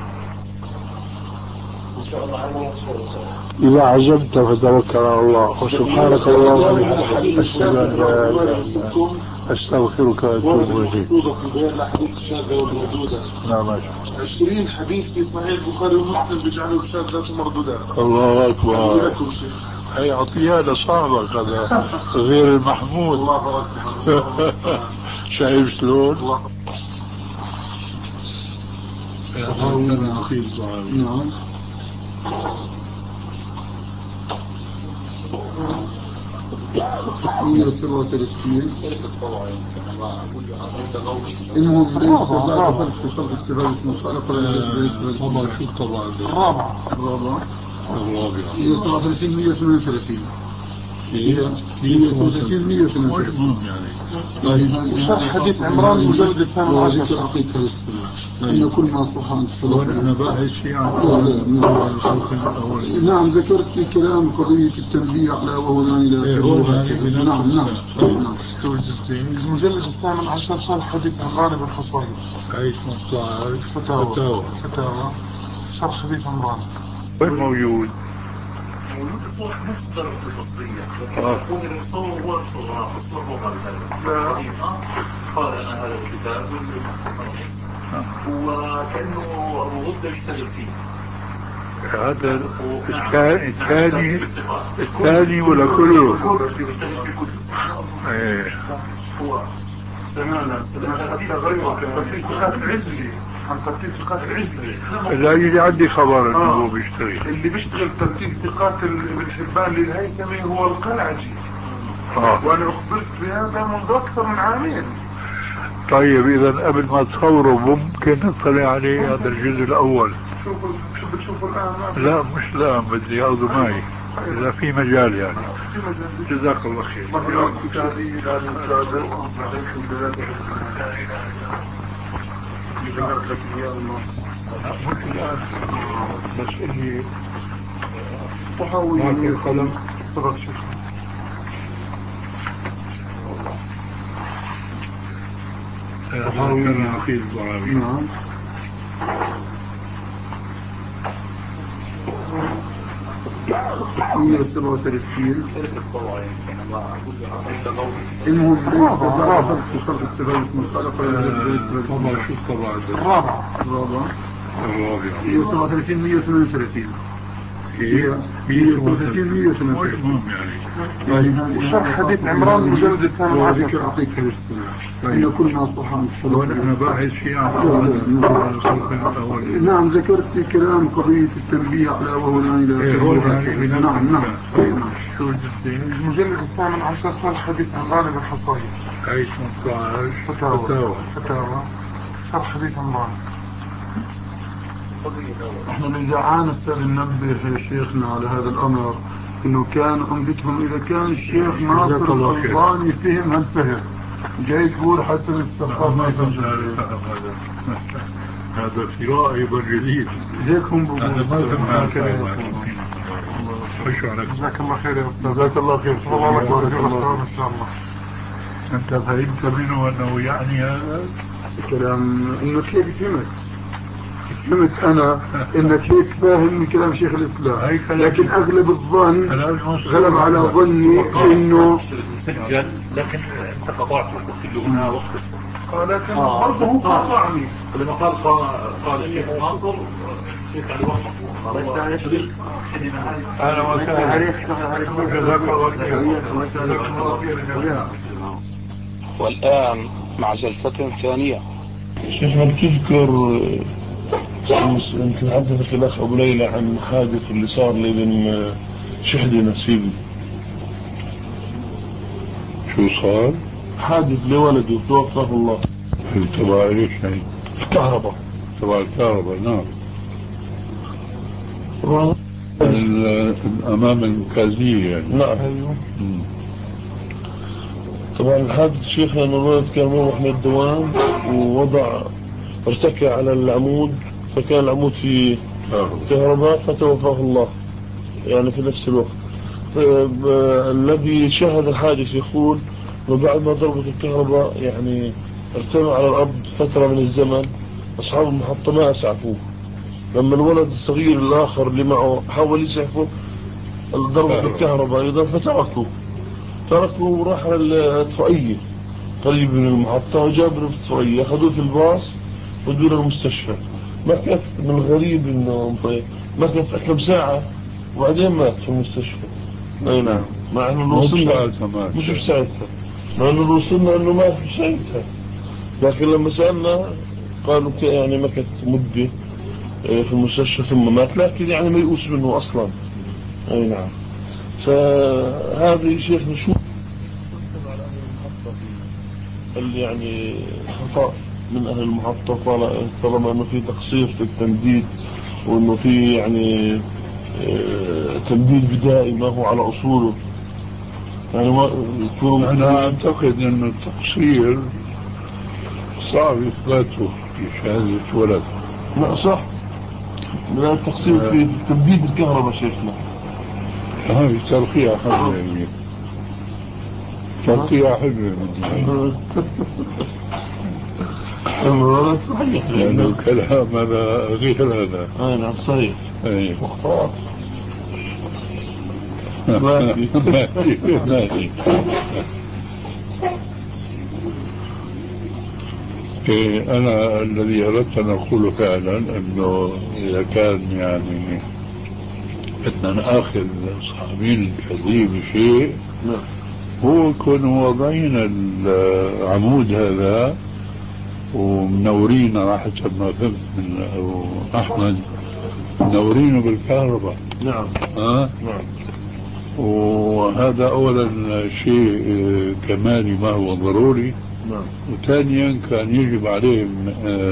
ان شاء الله على
إذا عزمت فتوكل على الله. وسبحانك اللهم وبحمدك أشهد أن لا إله إلا أنت أستغفرك وأتوب إليك. نعم.
عشرين حديث في صحيح البخاري ومسلم بيجعلوا الشاذات مردودات.
الله أكبر. هي عطيها لصاحبك هذا غير المحمود.
الله أكبر.
شايف شلون؟
نعم. مية وسبعة وثلاثين. المهم ليس بعد فرق في شرط استفادة مصالح
طبعا شو طبعا
الرابعة الرابعة
الرابعة
مية وسبعة وثلاثين مية وثمانية وثلاثين هي مية وثلاثين مية وثلاثين يعني.
شرح حديث عمران المجلد الثامن عشر.
ذكر عقيدة السنة إن كل ما صح عن الصلاة.
أنا باحث شيء عن
نعم ذكرت كلام قضية التنبيه على وهو إلى نعم نعم نعم.
المجلد الثامن عشر شرح حديث عمران بن حصين.
عيش مصطلح
فتاوى فتاوى شرح حديث عمران.
وين موجود؟
موجود بصورة مصدر المصرية. يكون المصور هو المصور مصدر هو هذا. قال أنا هذا الكتاب وكأنه أبو غدة يشتغل فيه.
هذا الثاني الثاني ولا كله؟
يشتغل في كتب.
ايه
هو سمعنا سمعنا حديث غريب ترتيب فقهات العزلي عن ترتيب فقهات العزلي.
لا يجي عندي خبر انه هو بيشتغل.
اللي بيشتغل ترتيب ثقات ابن حبان للهيثمي هو القلعجي.
اه
وانا اخبرت بهذا منذ اكثر من عامين.
طيب اذا قبل ما تصوروا ممكن نطلع عليه هذا الجزء الاول.
شوفوا شو بتشوفوا الان؟
لا مش الان بدي اخذه معي اذا في مجال يعني.
في مجال.
جزاك الله خير. بس اني معك القلم.
تفضل شيخ.
هذا عقيد الضرابي.
نعم.
مية وسبعة وثلاثين.
المهم
الرابع في شرط استفادة اسم الخالق
طبعا شو طبعا الرابع
الرابع
الرابع
مية وسبعة وثلاثين مية وثمانية وثلاثين مية وسبعة وثلاثين مية وثمانية وثلاثين
يعني. وشرح حديث عمران المجلد الثامن عشر.
ذكر عقيدة السنة إن كل ما صح عن الصلاة.
أنا باحث شيء عن
نعم ذكرت كلام قضية التنبيه على وهو إلى نعم نعم.
المجلد الثامن عشر شرح حديث عمران بن حصين.
عيش مصطلح
فتاوى فتاوى شرح حديث عمران.
احنا من جعان استاذ ننبه يا شيخنا على هذا الامر انه كان عمدتهم اذا كان الشيخ ناصر الألباني فهم هالفهم جاي تقول حسن السقاف ما يفهم
هذا هذا في ايضا جديد.
هيك هم بقولوا.
جزاك الله خير يا استاذ.
جزاك الله خير.
الله اكبر ان شاء الله.
انت فهمت منه انه يعني هذا كلام انك هيك فهمت فهمت انا انك هيك فاهم من كلام شيخ الاسلام. لكن اغلب الظن غلب على ظني انه
مسجل لكن انت قطعته قلت له هنا وقت.
لكن برضه هو قاطعني
لما قال قال الشيخ ناصر الشيخ علي وقت.
انا وسهلا عليك. جزاك الله خير.
والآن مع جلسة ثانية.
شيخ هل تذكر انت تحدثت الاخ ابو ليلى عن حادث اللي صار لابن شحدي نسيبي؟
شو صار؟
حادث لولده توفاه الله.
تبع ايش يعني؟
الكهرباء.
تبع الكهرباء نعم. امام المكازية يعني.
نعم. طبعا الحادث شيخنا انه الولد كان مروح من الدوام ووضع ارتكى على العمود فكان العمود في كهرباء فتوفاه الله يعني في نفس الوقت. طيب الذي شاهد الحادث يقول وبعد ما ضربت الكهرباء يعني ارتمى على الأرض فترة من الزمن. أصحاب المحطة ما أسعفوه. لما الولد الصغير الآخر اللي معه حاول يسعفه ضربت الكهرباء أيضا فتركوه تركوه وراح على الطفئية قريب من المحطة وجابوا في الطفئية أخذوه في الباص ودوه للمستشفى. ما كانت من الغريب انه ما كانت كم ساعة وبعدين مات في المستشفى. اي نعم. مع انه وصلنا مش بساعتها مع انه وصلنا انه مات بساعتها لكن لما سألنا قالوا يعني ما كانت مدة في المستشفى ثم مات لكن يعني ما يؤس منه اصلا. اي نعم. فهذا شيخ نشوف اللي يعني خطأ من أهل المحطة طالما أنه في تقصير في التمديد وأنه في يعني تمديد بدائي ما هو على أصوله يعني ما يكون
أنا أعتقد أن التقصير صعب إثباته في شهادة ولد.
لا صح، لا التقصير في تبديد الكهرباء شيخنا.
هاي ترقية حلوة يعني. ترقية حلوة
المرات صحيح
لأنه الكلام هذا غير هذا.
أي نعم صحيح.
أي
مختار
ماشي ماشي. أنا الذي أردت أن أقوله فعلا أنه إذا كان يعني بدنا نأخذ صحابين الكذب بشيء هو يكونوا واضعين العمود هذا ومنورين على حسب ما فهمت من أبو أحمد، منورينه بالكهرباء.
نعم.
ها؟
نعم.
وهذا أولا شيء كمالي ما هو ضروري.
نعم.
وثانيا كان يجب عليهم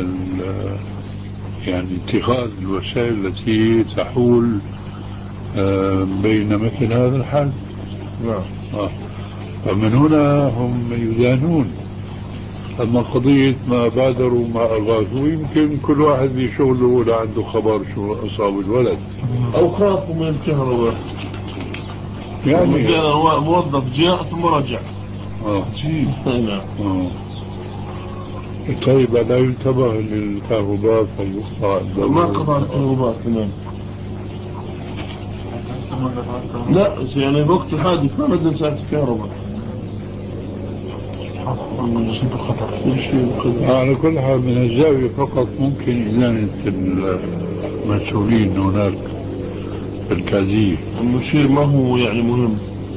يعني اتخاذ الوسائل التي تحول بين مثل هذا الحال.
نعم.
آه. فمن هنا هم يدانون. أما قضية ما بادروا ما أغاثوا يمكن كل واحد بشغله ولا عنده خبر شو أصاب الولد
أو خافوا من الكهرباء
يعني
كان موظف جاء ثم رجع.
آه.
جيد. نعم.
آه. طيب لا ينتبه للكهرباء فيقطع الضوء.
ما قطع الكهرباء كمان. لا يعني وقت الحادث ما نزل ساعة الكهرباء.
على كل حال من الزاوية فقط ممكن إدانة المسؤولين هناك الكازية.
المشير ما هو يعني مهم،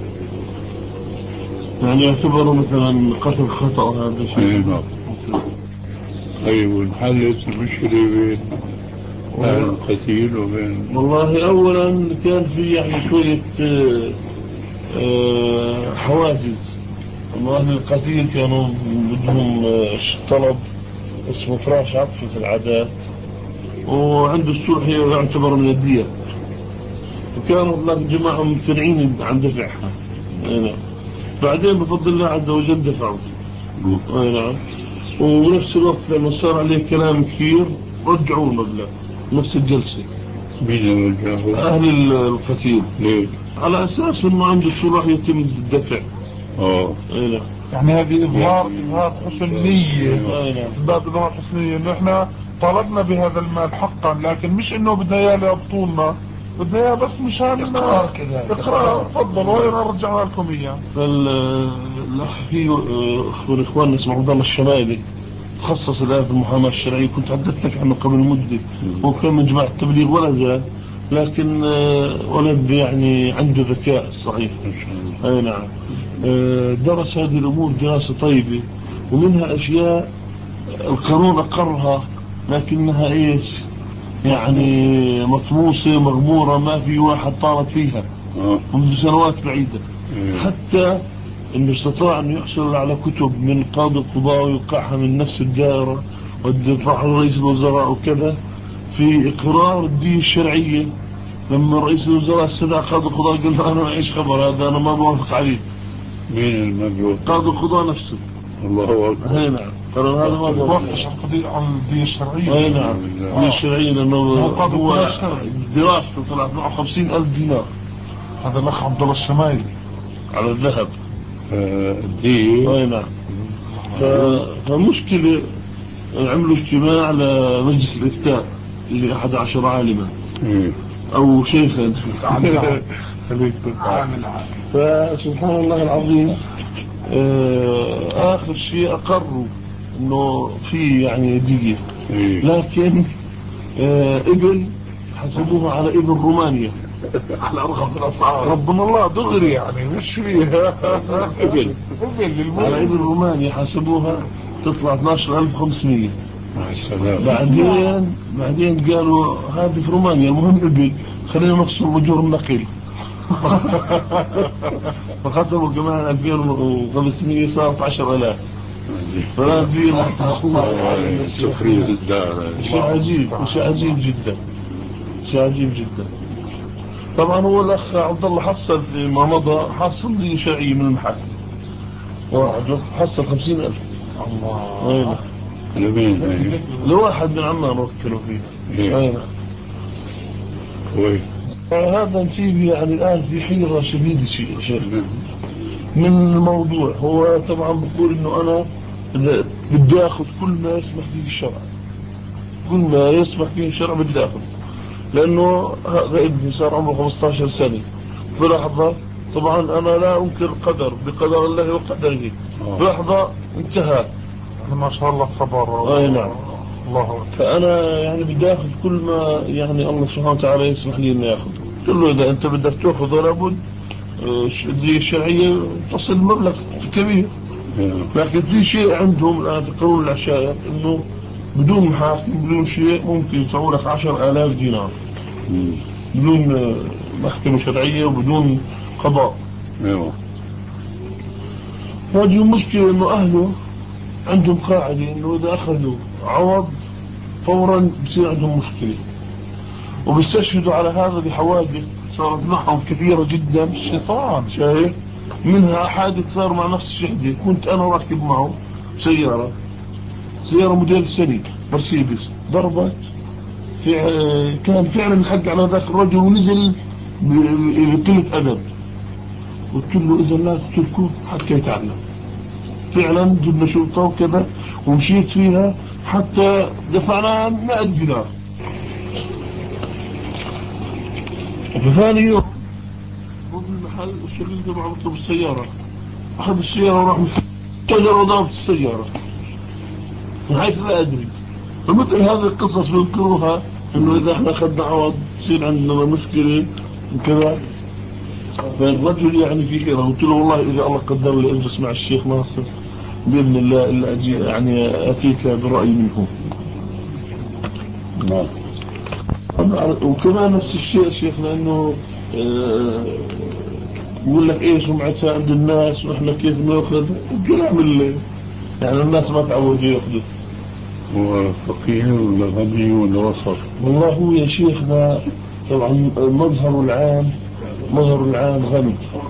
يعني يعتبره مثلا قتل خطأ هذا شيء.
نعم. طيب ونحلت المشكلة بين القتيل وبين
والله أولا كان في يعني شوية حواجز. والله القتيل كانوا بدهم طلب اسمه فراش عطفي في العادات، وعنده السوحي يعتبر من الدية، وكانوا هناك جماعة ممتنعين عن دفعها. نعم. بعدين بفضل الله عز وجل دفعوا. نعم. ونفس الوقت لما صار عليه كلام كثير رجعوا المبلغ نفس الجلسة.
مين رجعوا؟
أهل القتيل.
ليه؟
على أساس إنه عنده الصلاح يتم الدفع.
اه.
نعم.
يعني هذه إظهار إظهار حسن نية.
نعم.
باب إظهار حسن نية إنه إحنا طلبنا بهذا المال حقا، لكن مش إنه بدنا إياه لأبطولنا، بدنا إياه بس مشان
إقرار كذا.
إقرار. تفضل وين رجعنا لكم إياه.
فالأخ في أخ من إخواننا اسمه عبد الله الشمالي تخصص الآن في المحاماة الشرعية، كنت حدثت لك عنه قبل مدة. هو كان من جماعة التبليغ ولا زال، لكن ولد يعني عنده ذكاء صحيح. أي نعم. درس هذه الأمور دراسة طيبة، ومنها أشياء القانون أقرها لكنها إيش يعني مطموسة مغمورة، ما في واحد طارت فيها منذ سنوات بعيدة. حتى انه استطاع ان يحصل على كتب من قاضي القضاء ويوقعها من نفس الدائرة ويدفعها رئيس الوزراء وكذا في اقرار الدية الشرعية. لما رئيس الوزراء استدعى قاضي القضاء قال له انا ما ايش خبر هذا، انا ما بوافق عليه.
مين المبلوغ؟
قاضي القضاء نفسه.
الله اكبر.
اي نعم. قال هذا ما بوافق
عن الدية الشرعية.
اي نعم. الدية الشرعية لانه هو دراسته طلعت معه خمسين الف دينار.
هذا الاخ عبد الله الشمايلي
على الذهب.
دي.
اي نعم. فمشكلة عملوا اجتماع لمجلس الإفتاء اللي أحد عشر عالما أو شيخا. فسبحان الله العظيم آخر شيء أقروا إنه في يعني دية، لكن ابل حسبوها على ابل رومانيا
على أرغب الأسعار. ربنا الله دغري يعني مش فيها.
ابل على ابل رومانيا حسبوها تطلع اثني عشر ألف وخمسمية. بعدين بعدين قالوا هذه في رومانيا، المهم ابل خلينا نخصم أجور النقل. فخصموا كمان ألفين وخمسمية صارت عشرة آلاف. فلا في شيء عجيب، شيء عجيب جدا، شيء عجيب جدا. طبعا هو الأخ عبد الله حصل فيما مضى حصل لي شرعية من المحاكم واحد حصل خمسين ألف.
الله.
أيوة.
لمين؟
لواحد من عمان وكلوا فيها. أيوة.
كويس.
هذا نسيب يعني الآن في حيرة شديدة شيء من الموضوع. هو طبعا بقول إنه أنا بدي أخذ كل ما يسمح به الشرع، كل ما يسمح به الشرع بدي أخذ، لأنه هذا ابني صار عمره خمسة عشر سنة بلحظة. طبعا أنا لا أنكر القدر، بقدر الله وقدره، بلحظة انتهى.
ما شاء الله صبر.
أي نعم.
الله.
فأنا يعني بدي أخذ كل ما يعني الله سبحانه وتعالى يسمح لي إني أخذ. قل له إذا أنت بدك تأخذ لابد الدية الشرعية تصل مبلغ كبير. لكن في شيء عندهم الآن في قانون العشائر إنه بدون محاكم بدون شيء ممكن يدفعوا لك عشر آلاف دينار بدون محكمة شرعية وبدون قضاء.
ايوه.
هذه المشكلة إنه أهله عندهم قاعدة إنه إذا أخذوا عوض فورا بصير عندهم مشكلة، وبيستشهدوا على هذا بحوادث صارت معهم كثيرة جدا. الشيطان شايف منها حادث صار مع نفس الشهدة. كنت أنا راكب معه سيارة سيارة موديل سني مرسيدس، ضربت في كان فعلا الحق على ذاك الرجل ونزل بقلة أدب. قلت له إذا لا تتركوه حتى يتعلم. فعلا جبنا شرطة وكذا ومشيت فيها حتى دفعنا مائة دينار. فثاني يوم هو بالمحل الشغل تبع مطلب السيارة، أخذ السيارة وراح شجر وضربت السيارة من حيث لا أدري. فمثل هذه القصص بذكروها إنه إذا إحنا أخذنا عوض يصير عندنا مشكلة وكذا. فالرجل يعني في خير. قلت له والله إذا الله قدر لي أجلس مع الشيخ ناصر بإذن الله إلا أجي يعني أتيك برأي منه.
نعم.
وكمان نفس الشيء شيخنا إنه يقول لك إيه سمعتها عند الناس وإحنا كيف نأخذ كلام اللي يعني الناس ما تعودوا يأخذوا.
هو فقير ولا غني ولا وسط؟
والله هو يا شيخنا طبعا مظهر العام مظهر العام غني،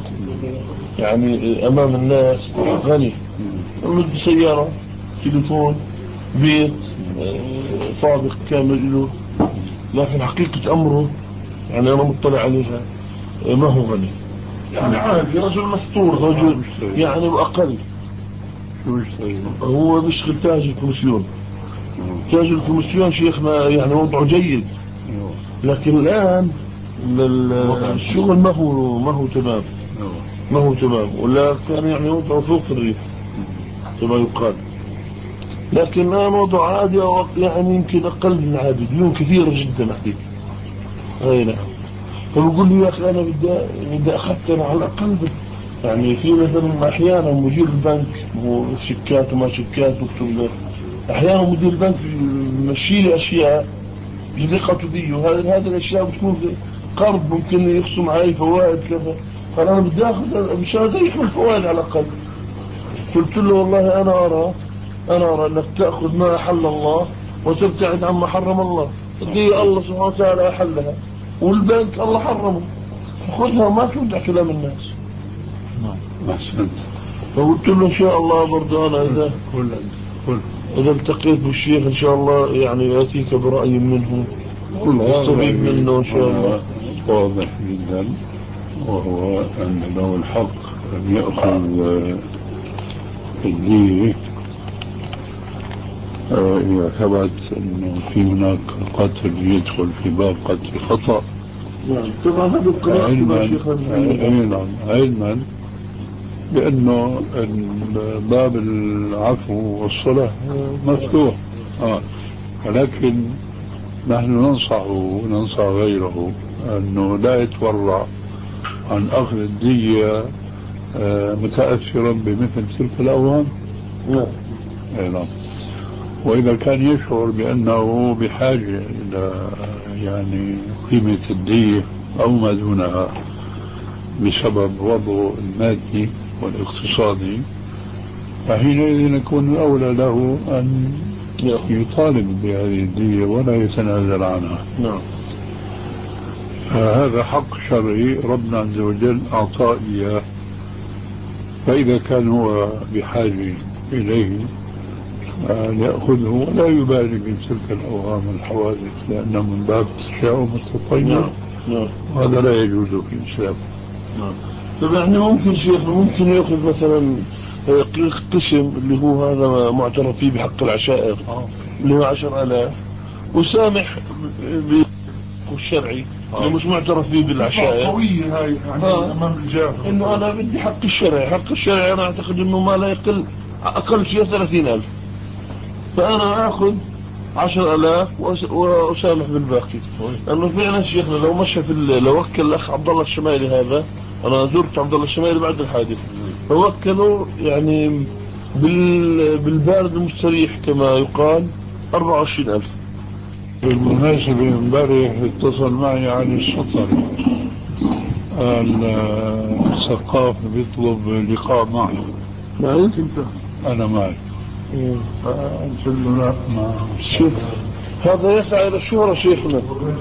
يعني أمام الناس غني، عنده سيارة تليفون بيت طابق كامل له. لكن حقيقة أمره يعني أنا مطلع عليها ما هو غني، يعني عادي رجل مستور، رجل يعني وأقل. هو بيشتغل تاجر كوميسيون. تاجر الكوميسيون شيخنا يعني وضعه جيد، لكن الآن الشغل ما هو ما هو تمام ما هو تمام ولا كان يعني وضعه فوق الريح كما يقال. لكن الآن وضعه عادي أو يعني يمكن أقل من عادي، ديون كثيرة جدا أحديك. أي نعم. فبقول لي يا أخي أنا بدي بدي أخذت أنا على الأقل يعني في مثلا أحيانا مدير البنك هو شيكات وما شيكات وكتب له، أحيانا مدير البنك يمشي لي أشياء بثقته بي، وهذه هذه الأشياء بتكون قرض ممكن يخصم علي فوائد كذا، فأنا بدي أخذ مشان يحمل فوائد على الأقل. قلت له والله أنا أرى أنا أرى أنك تأخذ ما أحل الله وتبتعد عما حرم الله. دي الله سبحانه وتعالى أحلها والبنك الله حرمه، خذها وما تودع كلام الناس.
أحسنت.
فقلت له إن شاء الله برضه أنا إذا إذا التقيت بالشيخ إن شاء الله يعني آتيك برأي منه واستفيد منه إن شاء الله.
واضح جدا، وهو أن له الحق أن يأخذ الدية إذا ثبت أنه في هناك قتل يدخل في باب قتل خطأ.
نعم طبعا هذا
علما علما بأنه باب العفو والصلح مفتوح. آه. ولكن نحن ننصحه وننصح غيره أنه لا يتورع عن أخذ الدية متأثرا بمثل تلك الأوهام. نعم. وإذا كان يشعر بأنه بحاجة إلى يعني قيمة الدية أو ما دونها بسبب وضعه المادي والاقتصادي، فحينئذ يكون الأولى له أن يطالب بهذه الدية ولا يتنازل عنها.
نعم.
هذا حق شرعي ربنا عز وجل أعطاه إياه، فإذا كان هو بحاجة إليه يأخذه ولا يبالي بتلك الأوهام والحوادث، لأنه من باب التشاؤم والتطير، وهذا لا يجوز في الإسلام.
طيب يعني ممكن شيخ ممكن يأخذ مثلا قسم اللي هو هذا معترف فيه بحق العشائر اللي هو عشر آلاف، وسامح بالشرعي اللي مش معترف فيه بالعشائر
قوية هاي يعني أمام الجافة،
إنه أنا بدي حق الشرعي. حق الشرعي أنا أعتقد إنه ما لا يقل أقل شيء ثلاثين ألف، فأنا أخذ عشر آلاف وأسامح بالباقي. لأنه فعلا شيخنا لو مشى في لو وكل الأخ عبد الله الشمالي هذا، أنا زرت عبد الله الشمالي بعد الحادث، فوكلوا يعني بال بالبارد المستريح كما يقال أربعة وعشرين ألف.
بالمناسبة امبارح اتصل معي علي السطر الثقاف بيطلب لقاء معي.
معي؟
أنا معي. فقلت له لا ما
شوف هذا يسعى إلى الشهرة شيخنا.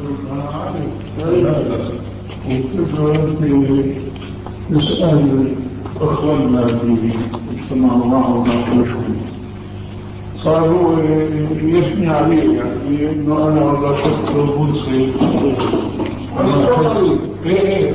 نسأل أخواننا اللي اجتمعوا معه وناقشهم، صاروا يثني عليه يعني إنه أنا والله شفت بولسي إيه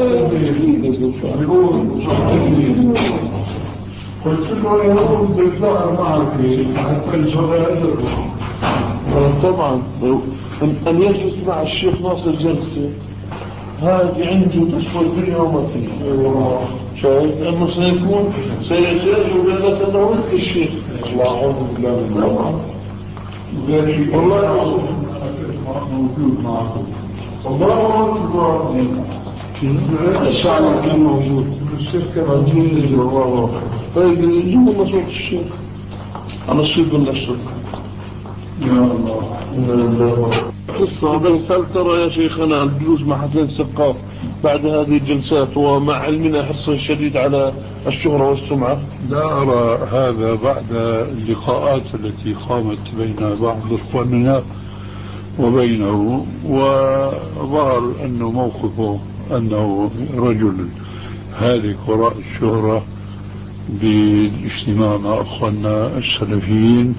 قلت له يهود بالظهر معك حتى الجرائر.
طبعا أن يجلس مع الشيخ ناصر جلسة هذه عنده تسوى الدنيا وما فيها. شايف أنه سيكون سيجب بالناس أنه ولد الشيخ.
الله أعوذ بالله من الله. والله موجود معكم.
الله أكبر.
الشعب كان موجود. الشيخ كان موجود.
طيب يجيبوا صوت الشيخ. أنا صيب النفس.
يا الله.
إن الله. قصة بس هل ترى يا شيخنا الجلوس مع حسن الثقاف بعد هذه الجلسات ومع علمنا حرص شديد على الشهرة والسمعة؟
لا أرى هذا بعد اللقاءات التي قامت بين بعض إخواننا وبينه، وظهر أنه موقفه أنه رجل هالك وراء الشهرة بالاجتماع مع أخواننا السلفيين،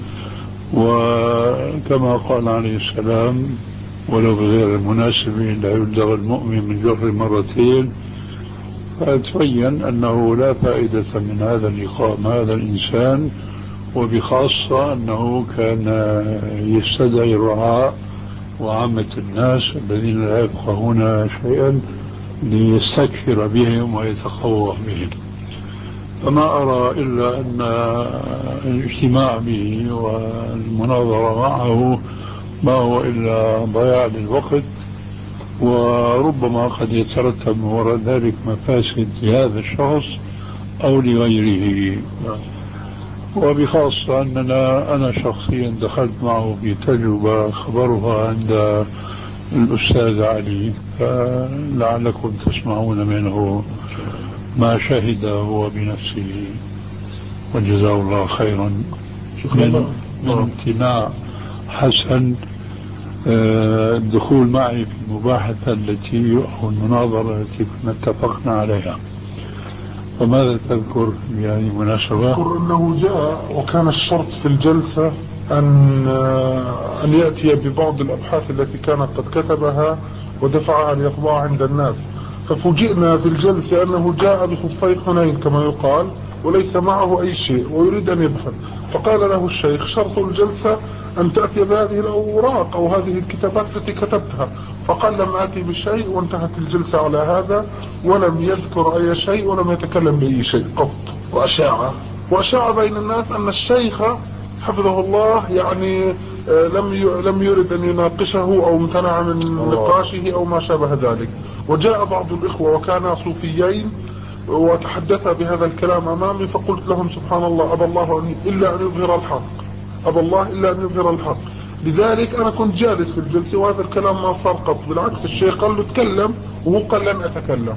وكما قال عليه السلام ولو بغير المناسبة لا يبلغ المؤمن من جر مرتين، فتبين أنه لا فائدة من هذا اللقاء مع هذا الإنسان، وبخاصة أنه كان يستدعي الرعاة وعامة الناس الذين لا يفقهون شيئا ليستكثر بهم ويتقوى بهم. فما أرى إلا أن الاجتماع به والمناظرة معه ما هو إلا ضياع للوقت، وربما قد يترتب وراء ذلك مفاسد لهذا الشخص أو لغيره. وبخاصة أننا أنا شخصيا دخلت معه في تجربة خبرها عند الأستاذ علي، فلعلكم تسمعون منه ما شهد هو بنفسه، وجزاه الله خيرا من, من امتناع حسن الدخول معي في المباحثة التي أو المناظرة التي كنا اتفقنا عليها. فماذا تذكر بهذه المناسبة؟
أذكر أنه جاء وكان الشرط في الجلسة أن أن يأتي ببعض الأبحاث التي كانت قد كتبها ودفعها ليطبعها عند الناس، ففوجئنا في الجلسة أنه جاء بخفي حنين كما يقال وليس معه أي شيء ويريد أن يبحث، فقال له الشيخ شرط الجلسة أن تأتي بهذه الأوراق أو هذه الكتابات التي كتبتها، فقال لم آتي بشيء، وانتهت الجلسة على هذا ولم يذكر أي شيء ولم يتكلم بأي شيء قط. وأشاع وأشاع بين الناس أن الشيخ حفظه الله يعني لم لم يرد أن يناقشه أو امتنع من نقاشه أو ما شابه ذلك. وجاء بعض الإخوة وكانا صوفيين وتحدث بهذا الكلام أمامي، فقلت لهم سبحان الله أبى الله إلا أن يظهر الحق، أبى الله إلا أن يظهر الحق. لذلك أنا كنت جالس في الجلسة وهذا الكلام ما صار قط، بالعكس الشيخ قال له تكلم وهو قال لن أتكلم.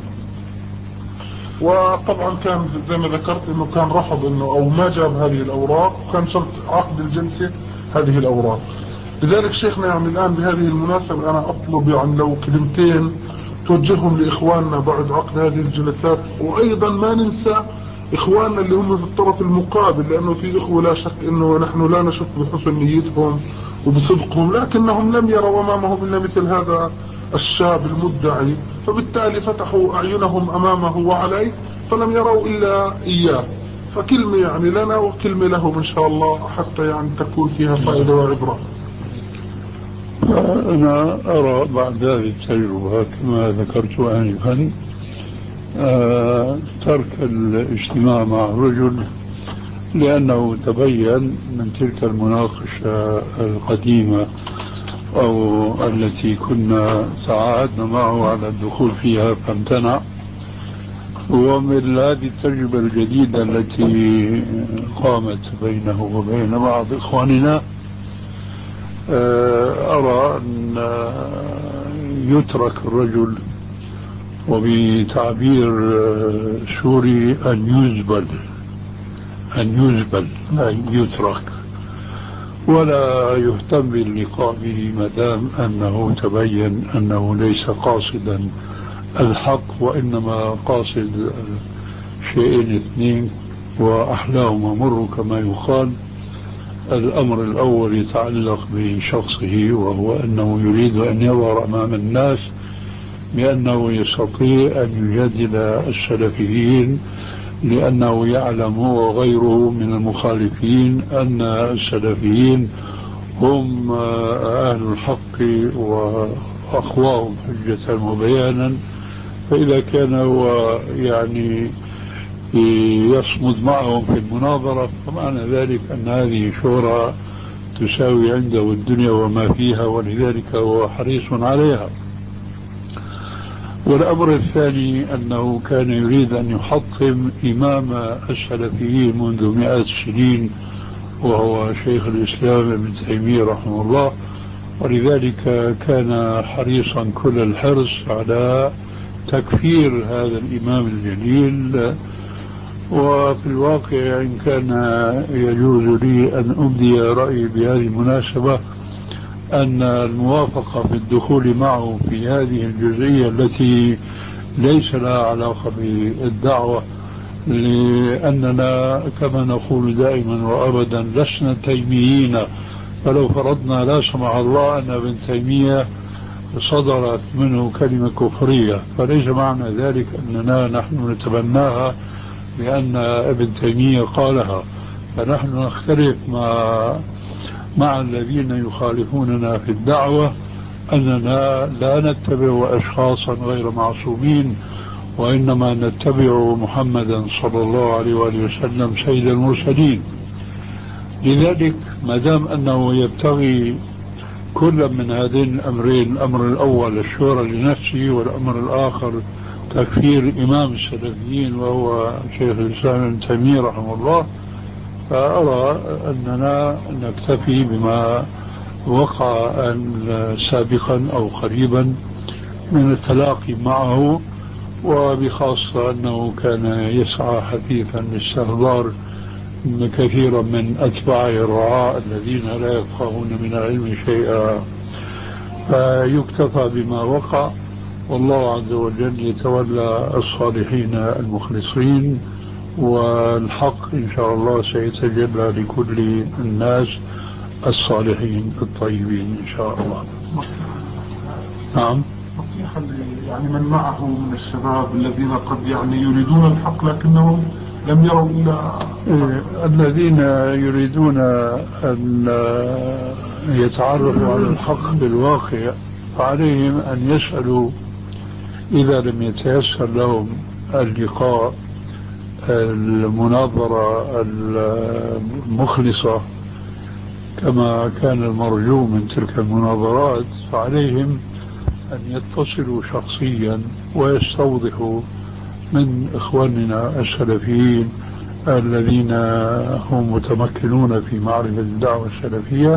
وطبعا كان زي ما ذكرت انه كان رفض انه او ما جاب هذه الاوراق، وكان شرط عقد الجلسة هذه الاوراق. لذلك شيخنا يعني الان بهذه المناسبة انا اطلب يعني لو كلمتين توجههم لإخواننا بعد عقد هذه الجلسات. وأيضا ما ننسى إخواننا اللي هم في الطرف المقابل، لأنه في إخوة لا شك أنه نحن لا نشك بحسن نيتهم وبصدقهم، لكنهم لم يروا أمامهم إلا مثل هذا الشاب المدعي، فبالتالي فتحوا أعينهم أمامه وعليه فلم يروا إلا إياه. فكلمة يعني لنا وكلمة لهم إن شاء الله، حتى يعني تكون فيها فائدة وعبرة.
أنا أرى بعد هذه التجربة كما ذكرت آنفا آه ترك الاجتماع مع الرجل، لأنه تبين من تلك المناقشة القديمة أو التي كنا تعاهدنا معه على الدخول فيها فامتنع. ومن هذه التجربة الجديدة التي قامت بينه وبين بعض إخواننا أرى أن يترك الرجل، وبتعبير سوري أن يزبل، أن يزبل أن يترك، ولا يهتم باللقاء به ما دام أنه تبين أنه ليس قاصدا الحق، وإنما قاصد شيئين اثنين وأحلاهما مر كما يقال. الأمر الأول يتعلق بشخصه، وهو أنه يريد أن يظهر أمام الناس بأنه يستطيع أن يجادل السلفيين، لأنه يعلم هو وغيره من المخالفين أن السلفيين هم أهل الحق وأقواهم حجة وبيانا. فإذا كان هو يعني يصمد معهم في المناظرة فمعنى ذلك أن هذه شورى تساوي عنده الدنيا وما فيها، ولذلك هو حريص عليها. والأمر الثاني أنه كان يريد أن يحطم إمام السلفيين منذ مئات السنين، وهو شيخ الإسلام ابن تيمية رحمه الله، ولذلك كان حريصا كل الحرص على تكفير هذا الإمام الجليل. وفي الواقع إن كان يجوز لي أن أبدي رأيي بهذه المناسبة، أن الموافقة في الدخول معه في هذه الجزئية التي ليس لها علاقة بالدعوة، لأننا كما نقول دائما وأبدا لسنا تيميين. فلو فرضنا لا سمح الله أن ابن تيمية صدرت منه كلمة كفرية، فليس معنى ذلك أننا نحن نتبناها لأن ابن تيمية قالها. فنحن نختلف مع مع الذين يخالفوننا في الدعوة أننا لا نتبع أشخاصا غير معصومين، وإنما نتبع محمدا صلى الله عليه وآله وسلم سيد المرسلين. لذلك ما دام أنه يبتغي كل من هذين الأمرين، الأمر الأول الشورى لنفسه، والأمر الآخر تكفير إمام السلفيين وهو شيخ الإسلام ابن تيمية رحمه الله، فأرى أننا نكتفي بما وقع سابقا أو قريبا من التلاقي معه، وبخاصة أنه كان يسعى حثيثا لاستحضار كثيرا من أتباعه الرعاء الذين لا يفقهون من العلم شيئا، فيكتفى بما وقع. والله عز وجل يتولى الصالحين المخلصين، والحق إن شاء الله سيتجلى لكل الناس الصالحين الطيبين إن شاء الله. نعم.
نصيحة يعني من معه من الشباب الذين قد يعني يريدون الحق لكنهم لم يروا إلا
إيه، الذين يريدون أن يتعرفوا على الحق بالواقع، فعليهم أن يسألوا إذا لم يتيسر لهم اللقاء المناظرة المخلصة كما كان المرجو من تلك المناظرات، فعليهم أن يتصلوا شخصيا ويستوضحوا من إخواننا السلفيين الذين هم متمكنون في معرفة الدعوة السلفية،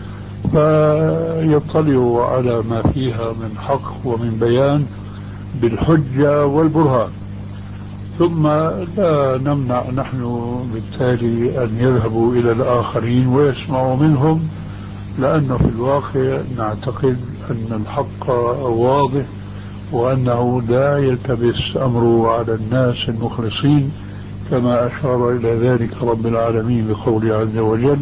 فيطلعوا على ما فيها من حق ومن بيان بالحجة والبرهان. ثم لا نمنع نحن بالتالي أن يذهبوا إلى الآخرين ويسمعوا منهم، لأنه في الواقع نعتقد أن الحق واضح وأنه لا يلتبس أمره على الناس المخلصين كما أشار إلى ذلك رب العالمين بقوله عز وجل: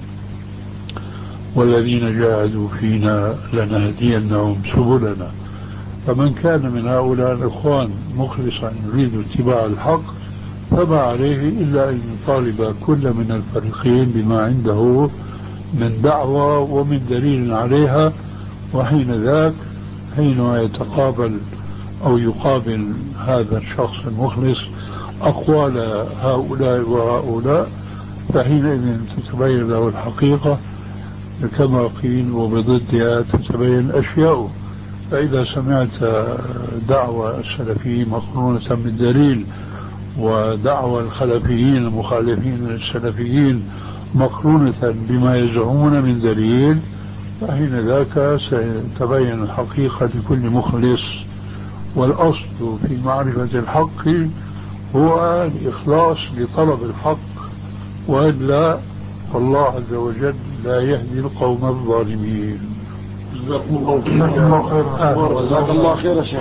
والذين جاهدوا فينا لنهدينهم سبلنا. فمن كان من هؤلاء الإخوان مخلصا يريد اتباع الحق فما عليه إلا أن يطالب كل من الفريقين بما عنده من دعوة ومن دليل عليها، وحين ذاك حينما يتقابل أو يقابل هذا الشخص المخلص أقوال هؤلاء وهؤلاء فحينئذ تتبين له الحقيقة كما قيل، وبضدها تتبين أشياء. فإذا سمعت دعوة السلفيين مقرونة بالدليل ودعوة الخلفيين المخالفين للسلفيين مقرونة بما يزعمون من دليل فحين ذاك ستبين الحقيقة لكل مخلص. والأصل في معرفة الحق هو الإخلاص لطلب الحق، وإلا فالله عز وجل لا يهدي القوم الظالمين.
جزاكم الله خيرا. جزاك الله خير يا شيخ.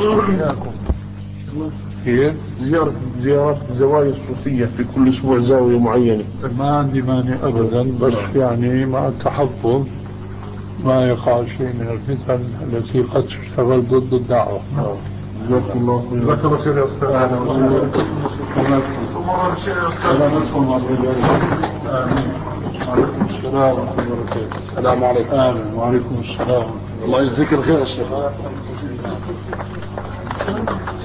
هي
زيارة زيارات الزوايا الصوفية في كل أسبوع زاوية معينة
ما عندي مانع أبدا، بس يعني مع التحفظ ما يقع شيء من الفتن التي قد تشتغل ضد الدعوة.
جزاكم الله خير.
جزاك الله خير يا أستاذ.
السلام ورحمة الله وبركاته.
السلام عليكم.
أهلا وعليكم السلام.
الله يجزيك الخير يا شيخ.